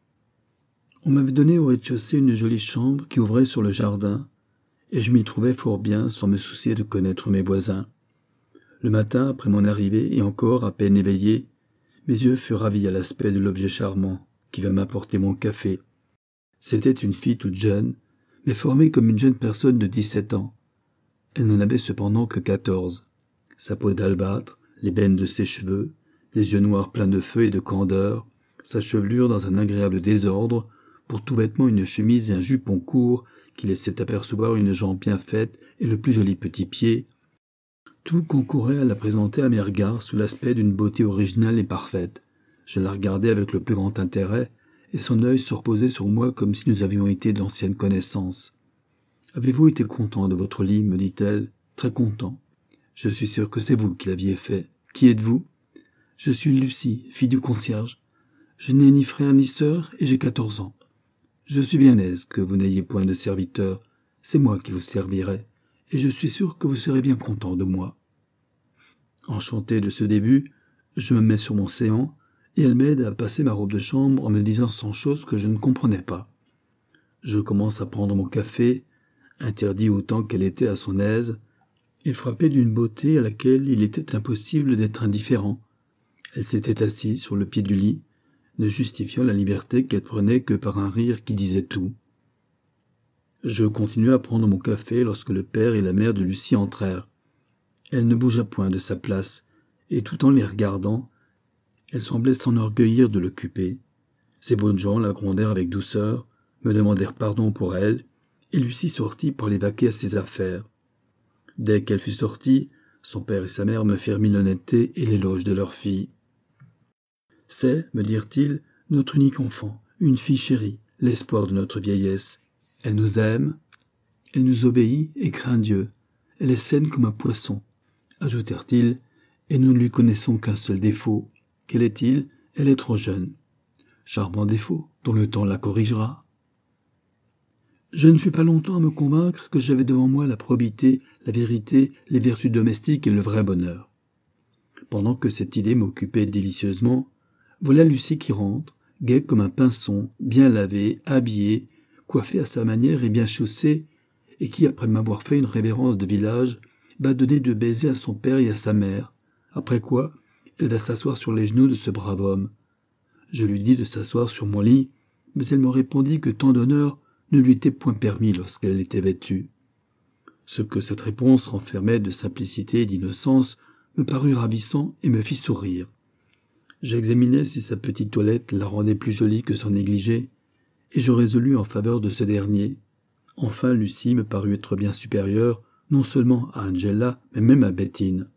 On m'avait donné au rez-de-chaussée une jolie chambre qui ouvrait sur le jardin, et je m'y trouvais fort bien sans me soucier de connaître mes voisins. Le matin, après mon arrivée, et encore à peine éveillé, mes yeux furent ravis à l'aspect de l'objet charmant qui vint m'apporter mon café. C'était une fille toute jeune, mais formée comme une jeune personne de 17 ans. Elle n'en avait cependant que 14. Sa peau d'albâtre, l'ébène de ses cheveux, des yeux noirs pleins de feu et de candeur, sa chevelure dans un agréable désordre, pour tout vêtement une chemise et un jupon court qui laissait apercevoir une jambe bien faite et le plus joli petit pied, tout concourait à la présenter à mes regards sous l'aspect d'une beauté originale et parfaite. Je la regardais avec le plus grand intérêt, et son œil se reposait sur moi comme si nous avions été d'anciennes connaissances. « Avez-vous été content de votre lit ?» me dit-elle. « Très content. Je suis sûr que c'est vous qui l'aviez fait. Qui êtes-vous ?»« Je suis Lucie, fille du concierge. Je n'ai ni frère ni sœur, et j'ai 14 ans. Je suis bien aise que vous n'ayez point de serviteur. C'est moi qui vous servirai, et je suis sûr que vous serez bien content de moi. » Enchanté de ce début, je me mets sur mon séant, et elle m'aide à passer ma robe de chambre en me disant 100 choses que je ne comprenais pas. Je commence à prendre mon café, interdit autant qu'elle était à son aise, et frappé d'une beauté à laquelle il était impossible d'être indifférent. Elle s'était assise sur le pied du lit, ne justifiant la liberté qu'elle prenait que par un rire qui disait tout. Je continuai à prendre mon café lorsque le père et la mère de Lucie entrèrent. Elle ne bougea point de sa place, et tout en les regardant, elle semblait s'enorgueillir de l'occuper. Ces bonnes gens la grondèrent avec douceur, me demandèrent pardon pour elle, et Lucie sortit pour aller vaquer à ses affaires. Dès qu'elle fut sortie, son père et sa mère me firent mille honnêtetés et l'éloge de leur fille. « C'est, me dirent-ils, notre unique enfant, une fille chérie, l'espoir de notre vieillesse. Elle nous aime, elle nous obéit et craint Dieu. Elle est saine comme un poisson. » Ajoutèrent-ils, « et nous ne lui connaissons qu'un seul défaut. Quel est-il ? Elle est trop jeune. » Charmant défaut, dont le temps la corrigera. Je ne fus pas longtemps à me convaincre que j'avais devant moi la probité, la vérité, les vertus domestiques et le vrai bonheur. Pendant que cette idée m'occupait délicieusement, voilà Lucie qui rentre, gaie comme un pinson, bien lavée, habillée, coiffée à sa manière et bien chaussée, et qui, après m'avoir fait une révérence de village, va donner 2 baisers à son père et à sa mère, après quoi elle va s'asseoir sur les genoux de ce brave homme. Je lui dis de s'asseoir sur mon lit, mais elle me répondit que tant d'honneur ne lui était point permis lorsqu'elle était vêtue. Ce que cette réponse renfermait de simplicité et d'innocence me parut ravissant et me fit sourire. J'examinais si sa petite toilette la rendait plus jolie que son négligé, et je résolus en faveur de ce dernier. Enfin, Lucie me parut être bien supérieure, non seulement à Angela, mais même à Bettine.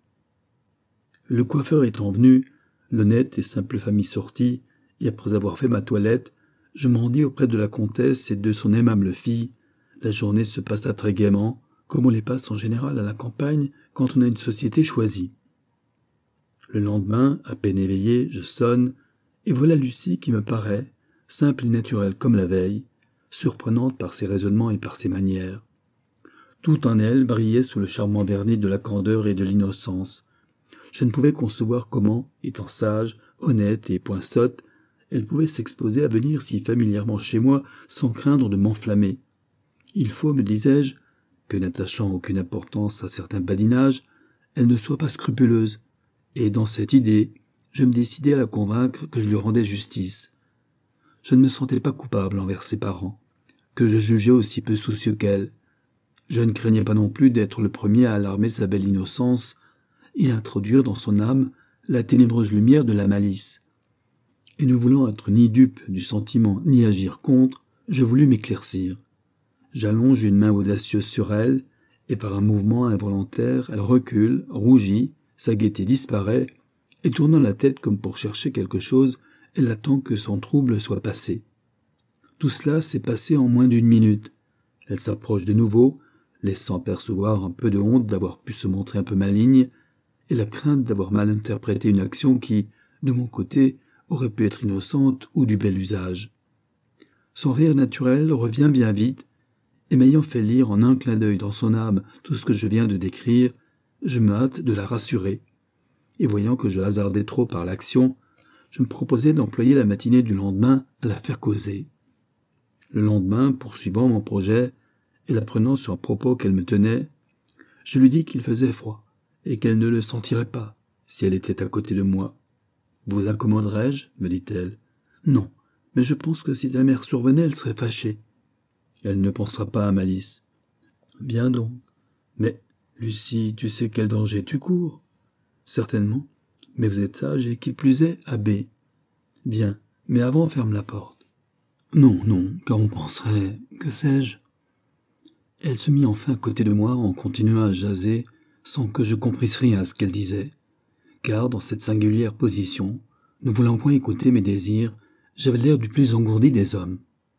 Le coiffeur étant venu, l'honnête et simple famille sortit, et après avoir fait ma toilette, je me rendis auprès de la comtesse et de son aimable fille. La journée se passa très gaiement, comme on les passe en général à la campagne quand on a une société choisie. Le lendemain, à peine éveillé, je sonne, et voilà Lucie qui me paraît, simple et naturelle comme la veille, surprenante par ses raisonnements et par ses manières. Tout en elle brillait sous le charmant vernis de la candeur et de l'innocence. Je ne pouvais concevoir comment, étant sage, honnête et point sotte, elle pouvait s'exposer à venir si familièrement chez moi sans craindre de m'enflammer. Il faut, me disais-je, que n'attachant aucune importance à certains badinages, elle ne soit pas scrupuleuse, et dans cette idée, je me décidai à la convaincre que je lui rendais justice. Je ne me sentais pas coupable envers ses parents, que je jugeais aussi peu soucieux qu'elle. Je ne craignais pas non plus d'être le premier à alarmer sa belle innocence et à introduire dans son âme la ténébreuse lumière de la malice. Et ne voulant être ni dupe du sentiment ni agir contre, je voulus m'éclaircir. J'allonge une main audacieuse sur elle, et par un mouvement involontaire, elle recule, rougit, sa gaieté disparaît, et tournant la tête comme pour chercher quelque chose, elle attend que son trouble soit passé. Tout cela s'est passé en moins d'1 minute. Elle s'approche de nouveau, laissant apercevoir un peu de honte d'avoir pu se montrer un peu maligne, et la crainte d'avoir mal interprété une action qui, de mon côté, aurait pu être innocente ou du bel usage. Son rire naturel revient bien vite, et m'ayant fait lire en un clin d'œil dans son âme tout ce que je viens de décrire, je me hâte de la rassurer. Et voyant que je hasardais trop par l'action, je me proposais d'employer la matinée du lendemain à la faire causer. Le lendemain, poursuivant mon projet, et la prenant sur un propos qu'elle me tenait, je lui dis qu'il faisait froid, et qu'elle ne le sentirait pas, si elle était à côté de moi. « Vous incommoderais-je » me dit-elle. « Non, mais je pense que si ta mère survenait, elle serait fâchée. » Elle ne pensera pas à malice. « Bien donc. Mais, Lucie, tu sais quel danger tu cours. »« Certainement. Mais vous êtes sage et qui plus est, abbé. »« Bien, mais avant ferme la porte. »« Non, non, car on penserait, que sais-je ?» Elle se mit enfin à côté de moi en continuant à jaser sans que je comprisse rien à ce qu'elle disait. Car dans cette singulière position, ne voulant point écouter mes désirs, j'avais l'air du plus engourdi des hommes.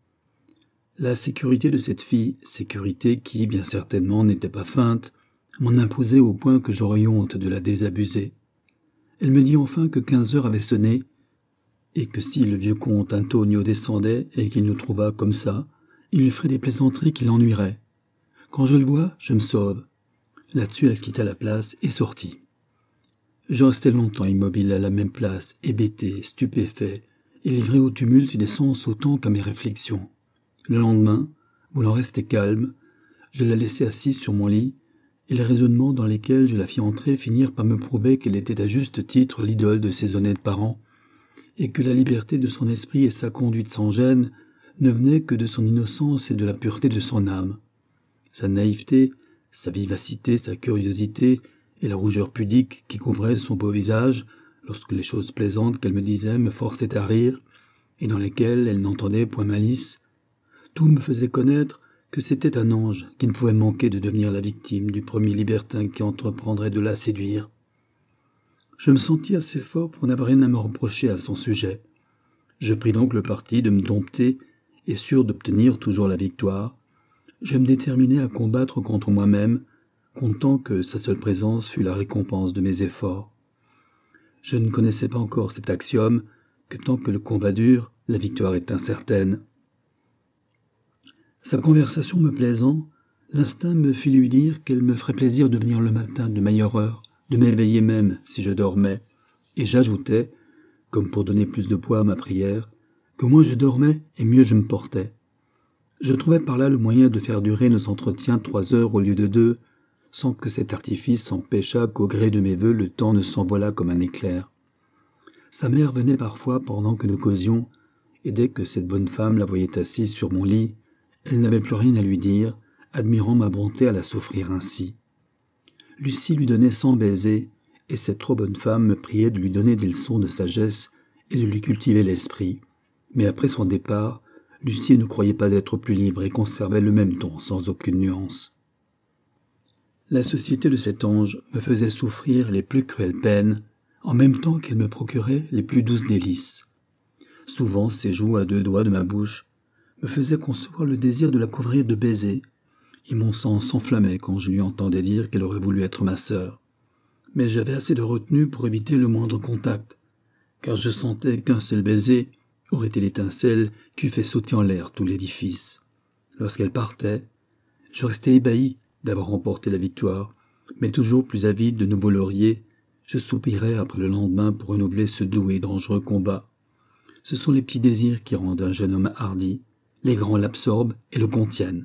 La sécurité de cette fille, sécurité qui, bien certainement, n'était pas feinte, m'en imposait au point que j'aurais honte de la désabuser. Elle me dit enfin que 15 heures avaient sonné, et que si le vieux comte Antonio descendait et qu'il nous trouva comme ça, il lui ferait des plaisanteries qui l'ennuieraient. Quand je le vois, je me sauve. Là-dessus, elle quitta la place et sortit. Je restai longtemps immobile à la même place, hébété, stupéfait, et livré au tumulte des sens autant qu'à mes réflexions. Le lendemain, voulant rester calme, je la laissai assise sur mon lit, et les raisonnements dans lesquels je la fis entrer finirent par me prouver qu'elle était à juste titre l'idole de ses honnêtes parents, et que la liberté de son esprit et sa conduite sans gêne ne venaient que de son innocence et de la pureté de son âme. Sa naïveté, sa vivacité, sa curiosité et la rougeur pudique qui couvrait son beau visage, lorsque les choses plaisantes qu'elle me disait me forçaient à rire, et dans lesquelles elle n'entendait point malice, tout me faisait connaître que c'était un ange qui ne pouvait manquer de devenir la victime du premier libertin qui entreprendrait de la séduire. Je me sentis assez fort pour n'avoir rien à me reprocher à son sujet. Je pris donc le parti de me dompter, et sûr d'obtenir toujours la victoire, je me déterminai à combattre contre moi-même, comptant que sa seule présence fût la récompense de mes efforts. Je ne connaissais pas encore cet axiome que tant que le combat dure, la victoire est incertaine. Sa conversation me plaisant, l'instinct me fit lui dire qu'elle me ferait plaisir de venir le matin de meilleure heure, de m'éveiller même si je dormais, et j'ajoutais, comme pour donner plus de poids à ma prière, que moins je dormais et mieux je me portais. Je trouvais par là le moyen de faire durer nos entretiens 3 heures au lieu de 2, sans que cet artifice empêchât qu'au gré de mes vœux le temps ne s'envolât comme un éclair. Sa mère venait parfois pendant que nous causions, et dès que cette bonne femme la voyait assise sur mon lit, elle n'avait plus rien à lui dire, admirant ma bonté à la souffrir ainsi. Lucie lui donnait 100 baisers, et cette trop bonne femme me priait de lui donner des leçons de sagesse et de lui cultiver l'esprit. Mais après son départ, Lucie ne croyait pas être plus libre et conservait le même ton sans aucune nuance. La société de cet ange me faisait souffrir les plus cruelles peines, en même temps qu'elle me procurait les plus douces délices. Souvent ses joues à 2 doigts de ma bouche me faisaient concevoir le désir de la couvrir de baisers, et mon sang s'enflammait quand je lui entendais dire qu'elle aurait voulu être ma sœur. Mais j'avais assez de retenue pour éviter le moindre contact, car je sentais qu'un seul baiser aurait été l'étincelle qui eût fait sauter en l'air tout l'édifice. Lorsqu'elle partait, je restais ébahi d'avoir remporté la victoire, mais toujours plus avide de nouveaux lauriers, je soupirais après le lendemain pour renouveler ce doux et dangereux combat. Ce sont les petits désirs qui rendent un jeune homme hardi, les grands l'absorbent et le contiennent.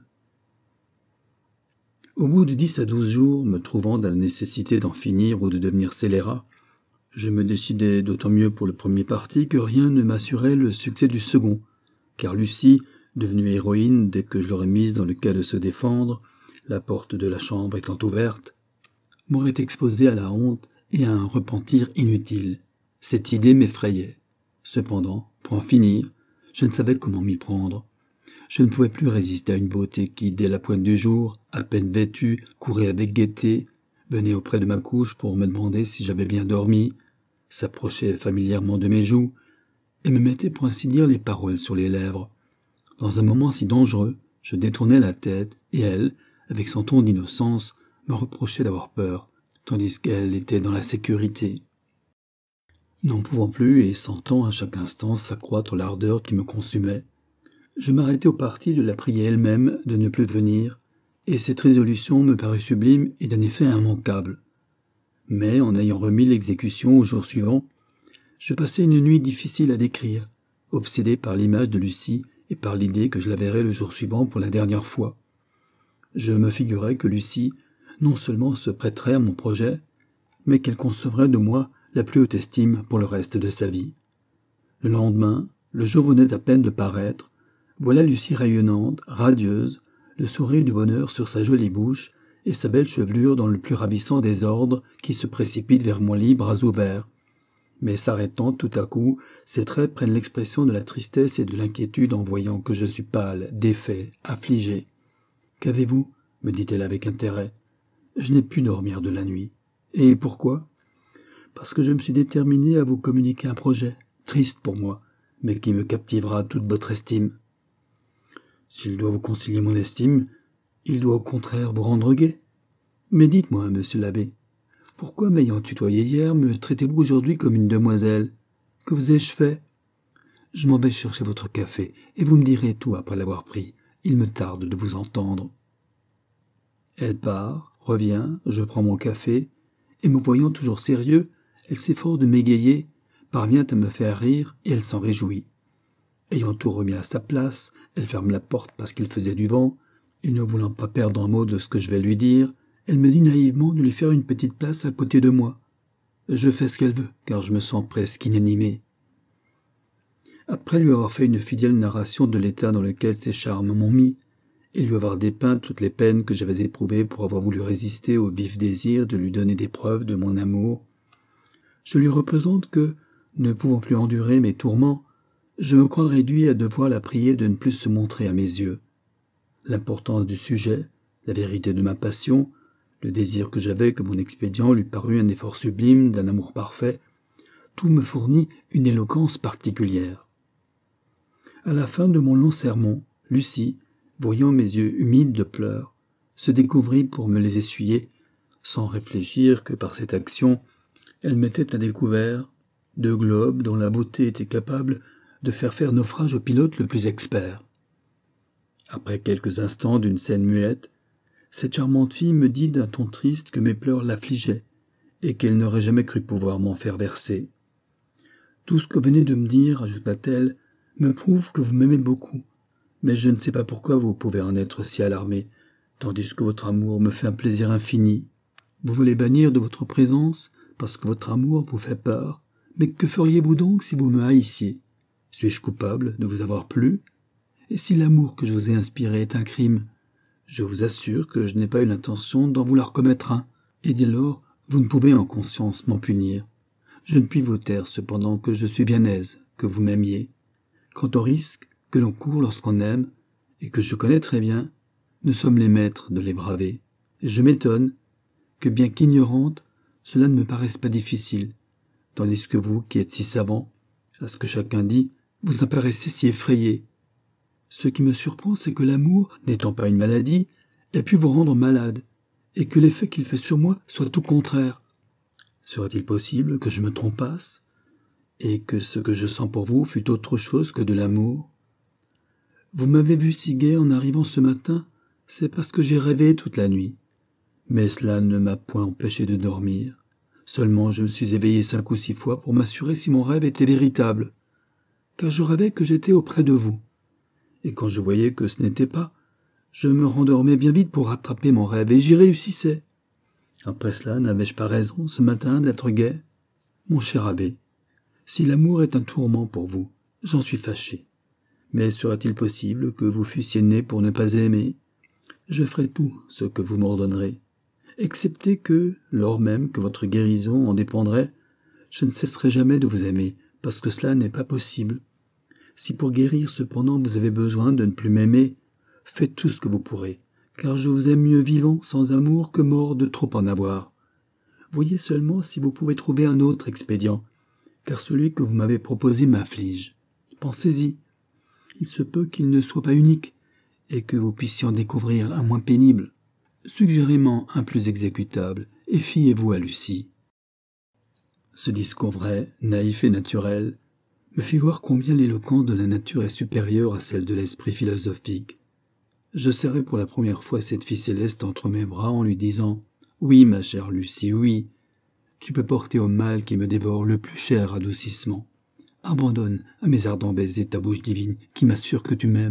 Au bout de 10 à 12 jours, me trouvant dans la nécessité d'en finir ou de devenir scélérat, je me décidai d'autant mieux pour le premier parti que rien ne m'assurait le succès du second, car Lucie, devenue héroïne dès que je l'aurais mise dans le cas de se défendre, la porte de la chambre étant ouverte, m'aurait exposé à la honte et à un repentir inutile. Cette idée m'effrayait. Cependant, pour en finir, je ne savais comment m'y prendre. Je ne pouvais plus résister à une beauté qui, dès la pointe du jour, à peine vêtue, courait avec gaieté, venait auprès de ma couche pour me demander si j'avais bien dormi, s'approchait familièrement de mes joues, et me mettait pour ainsi dire les paroles sur les lèvres. Dans un moment si dangereux, je détournais la tête, et elle, avec son ton d'innocence, me reprochait d'avoir peur, tandis qu'elle était dans la sécurité. N'en pouvant plus et sentant à chaque instant s'accroître l'ardeur qui me consumait, je m'arrêtai au parti de la prier elle-même de ne plus venir, et cette résolution me parut sublime et d'un effet immanquable. Mais, en ayant remis l'exécution au jour suivant, je passai une nuit difficile à décrire, obsédé par l'image de Lucie et par l'idée que je la verrais le jour suivant pour la dernière fois. Je me figurais que Lucie non seulement se prêterait à mon projet, mais qu'elle concevrait de moi la plus haute estime pour le reste de sa vie. Le lendemain, le jour venait à peine de paraître, voilà Lucie rayonnante, radieuse, le sourire du bonheur sur sa jolie bouche et sa belle chevelure dans le plus ravissant des ordres qui se précipite vers moi les bras ouverts. Mais s'arrêtant tout à coup, ses traits prennent l'expression de la tristesse et de l'inquiétude en voyant que je suis pâle, défait, affligé. « Qu'avez-vous » me dit-elle avec intérêt. « Je n'ai pu dormir de la nuit. Et pourquoi ? Parce que je me suis déterminé à vous communiquer un projet, triste pour moi, mais qui me captivera toute votre estime. S'il doit vous concilier mon estime, il doit au contraire vous rendre gai. Mais dites-moi, monsieur l'abbé, pourquoi m'ayant tutoyé hier, me traitez-vous aujourd'hui comme une demoiselle ? Que vous ai-je fait ? Je m'en vais chercher votre café, et vous me direz tout après l'avoir pris. Il me tarde de vous entendre. » Elle part, revient, je prends mon café, et me voyant toujours sérieux, elle s'efforce de m'égayer, parvient à me faire rire, et elle s'en réjouit. Ayant tout remis à sa place, elle ferme la porte parce qu'il faisait du vent, et ne voulant pas perdre un mot de ce que je vais lui dire, elle me dit naïvement de lui faire une petite place à côté de moi. Je fais ce qu'elle veut, car je me sens presque inanimé. Après lui avoir fait une fidèle narration de l'état dans lequel ses charmes m'ont mis, et lui avoir dépeint toutes les peines que j'avais éprouvées pour avoir voulu résister au vif désir de lui donner des preuves de mon amour, je lui représente que, ne pouvant plus endurer mes tourments, je me crois réduit à devoir la prier de ne plus se montrer à mes yeux. L'importance du sujet, la vérité de ma passion, le désir que j'avais que mon expédient lui parût un effort sublime d'un amour parfait, tout me fournit une éloquence particulière. À la fin de mon long sermon, Lucie, voyant mes yeux humides de pleurs, se découvrit pour me les essuyer, sans réfléchir que par cette action, elle mettait à découvert deux globes dont la beauté était capable de faire naufrage au pilote le plus expert. Après quelques instants d'une scène muette, cette charmante fille me dit d'un ton triste que mes pleurs l'affligeaient et qu'elle n'aurait jamais cru pouvoir m'en faire verser. « Tout ce que vous venez de me dire, ajouta-t-elle, me prouve que vous m'aimez beaucoup, mais je ne sais pas pourquoi vous pouvez en être si alarmé, tandis que votre amour me fait un plaisir infini. Vous voulez bannir de votre présence parce que votre amour vous fait peur, mais que feriez-vous donc si vous me haïssiez ? Suis-je coupable de vous avoir plu ? Et si l'amour que je vous ai inspiré est un crime ? Je vous assure que je n'ai pas eu l'intention d'en vouloir commettre un, et dès lors, vous ne pouvez en conscience m'en punir. Je ne puis vous taire cependant que je suis bien aise, que vous m'aimiez. Quant au risque que l'on court lorsqu'on aime, et que je connais très bien, nous sommes les maîtres de les braver. Et je m'étonne que, bien qu'ignorante, cela ne me paraisse pas difficile, tandis que vous, qui êtes si savant, à ce que chacun dit, vous en paraissez si effrayé. Ce qui me surprend, c'est que l'amour, n'étant pas une maladie, ait pu vous rendre malade, et que l'effet qu'il fait sur moi soit tout contraire. Serait-il possible que je me trompasse, et que ce que je sens pour vous fût autre chose que de l'amour ? Vous m'avez vu si gai en arrivant ce matin, c'est parce que j'ai rêvé toute la nuit. Mais cela ne m'a point empêché de dormir. Seulement je me suis éveillé 5 ou 6 fois pour m'assurer si mon rêve était véritable, car je rêvais que j'étais auprès de vous. Et quand je voyais que ce n'était pas, je me rendormais bien vite pour rattraper mon rêve, et j'y réussissais. Après cela, n'avais-je pas raison ce matin d'être gai ? Mon cher abbé, si l'amour est un tourment pour vous, j'en suis fâché. Mais serait-il possible que vous fussiez né pour ne pas aimer ? Je ferai tout ce que vous m'ordonnerez, excepté que, lors même que votre guérison en dépendrait, je ne cesserai jamais de vous aimer, parce que cela n'est pas possible. Si pour guérir cependant vous avez besoin de ne plus m'aimer, faites tout ce que vous pourrez, car je vous aime mieux vivant sans amour que mort de trop en avoir. Voyez seulement si vous pouvez trouver un autre expédient, car celui que vous m'avez proposé m'afflige. Pensez-y. Il se peut qu'il ne soit pas unique, et que vous puissiez en découvrir un moins pénible. Suggérez-moi un plus exécutable, et fiez-vous à Lucie. » Ce discours vrai, naïf et naturel, me fit voir combien l'éloquence de la nature est supérieure à celle de l'esprit philosophique. Je serrai pour la première fois cette fille céleste entre mes bras en lui disant « Oui, ma chère Lucie, oui, tu peux porter au mal qui me dévore le plus cher adoucissement. Abandonne à mes ardents baisers ta bouche divine qui m'assure que tu m'aimes. »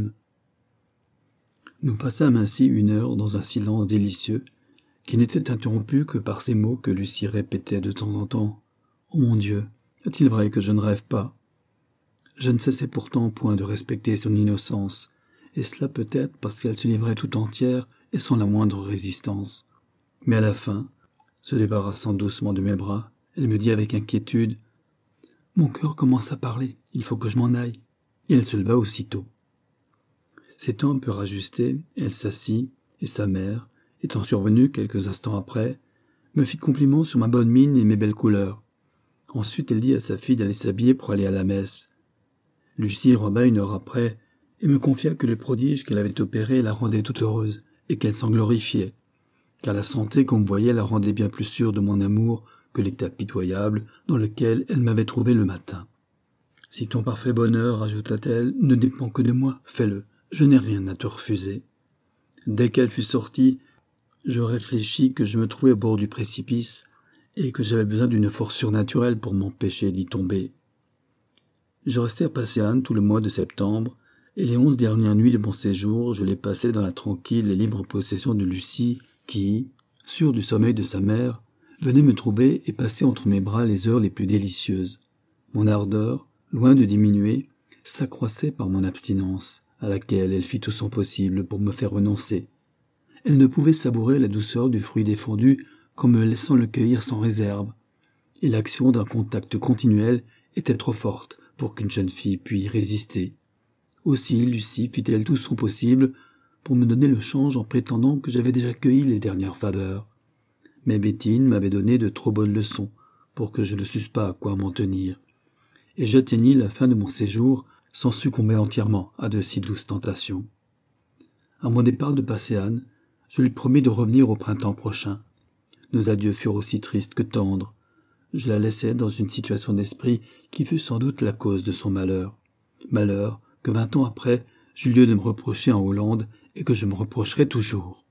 Nous passâmes ainsi 1 heure dans un silence délicieux, qui n'était interrompu que par ces mots que Lucie répétait de temps en temps. « Oh mon Dieu, est-il vrai que je ne rêve pas ?» Je ne cessais pourtant point de respecter son innocence, et cela peut-être parce qu'elle se livrait tout entière et sans la moindre résistance. Mais à la fin, se débarrassant doucement de mes bras, elle me dit avec inquiétude « Mon cœur commence à parler, il faut que je m'en aille. » Et elle se leva aussitôt. S'étant un peu rajustée, elle s'assit, et sa mère, étant survenue quelques instants après, me fit compliment sur ma bonne mine et mes belles couleurs. Ensuite elle dit à sa fille d'aller s'habiller pour aller à la messe. Lucie revint 1 heure après, et me confia que le prodige qu'elle avait opéré la rendait toute heureuse, et qu'elle s'en glorifiait, car la santé qu'on me voyait la rendait bien plus sûre de mon amour que l'état pitoyable dans lequel elle m'avait trouvé le matin. « Si ton parfait bonheur, ajouta-t-elle, ne dépend que de moi, fais-le, je n'ai rien à te refuser. » Dès qu'elle fut sortie, je réfléchis que je me trouvais au bord du précipice et que j'avais besoin d'une force surnaturelle pour m'empêcher d'y tomber. Je restai à Passéane tout le mois de septembre, et les 11 dernières nuits de mon séjour, je les passai dans la tranquille et libre possession de Lucie, qui, sûre du sommeil de sa mère, venait me trouver et passait entre mes bras les heures les plus délicieuses. Mon ardeur, loin de diminuer, s'accroissait par mon abstinence, à laquelle elle fit tout son possible pour me faire renoncer. Elle ne pouvait savourer la douceur du fruit défendu qu'en me laissant le cueillir sans réserve, et l'action d'un contact continuel était trop forte pour qu'une jeune fille pût y résister. Aussi Lucie fit-elle tout son possible pour me donner le change en prétendant que j'avais déjà cueilli les dernières faveurs. Mais Bétine m'avait donné de trop bonnes leçons pour que je ne susse pas à quoi m'en tenir, et j'atteignis la fin de mon séjour sans succomber entièrement à de si douces tentations. À mon départ de Passéane, je lui promis de revenir au printemps prochain. Nos adieux furent aussi tristes que tendres. Je la laissai dans une situation d'esprit qui fut sans doute la cause de son malheur. Malheur que 20 ans après, j'eus lieu de me reprocher en Hollande et que je me reprocherai toujours.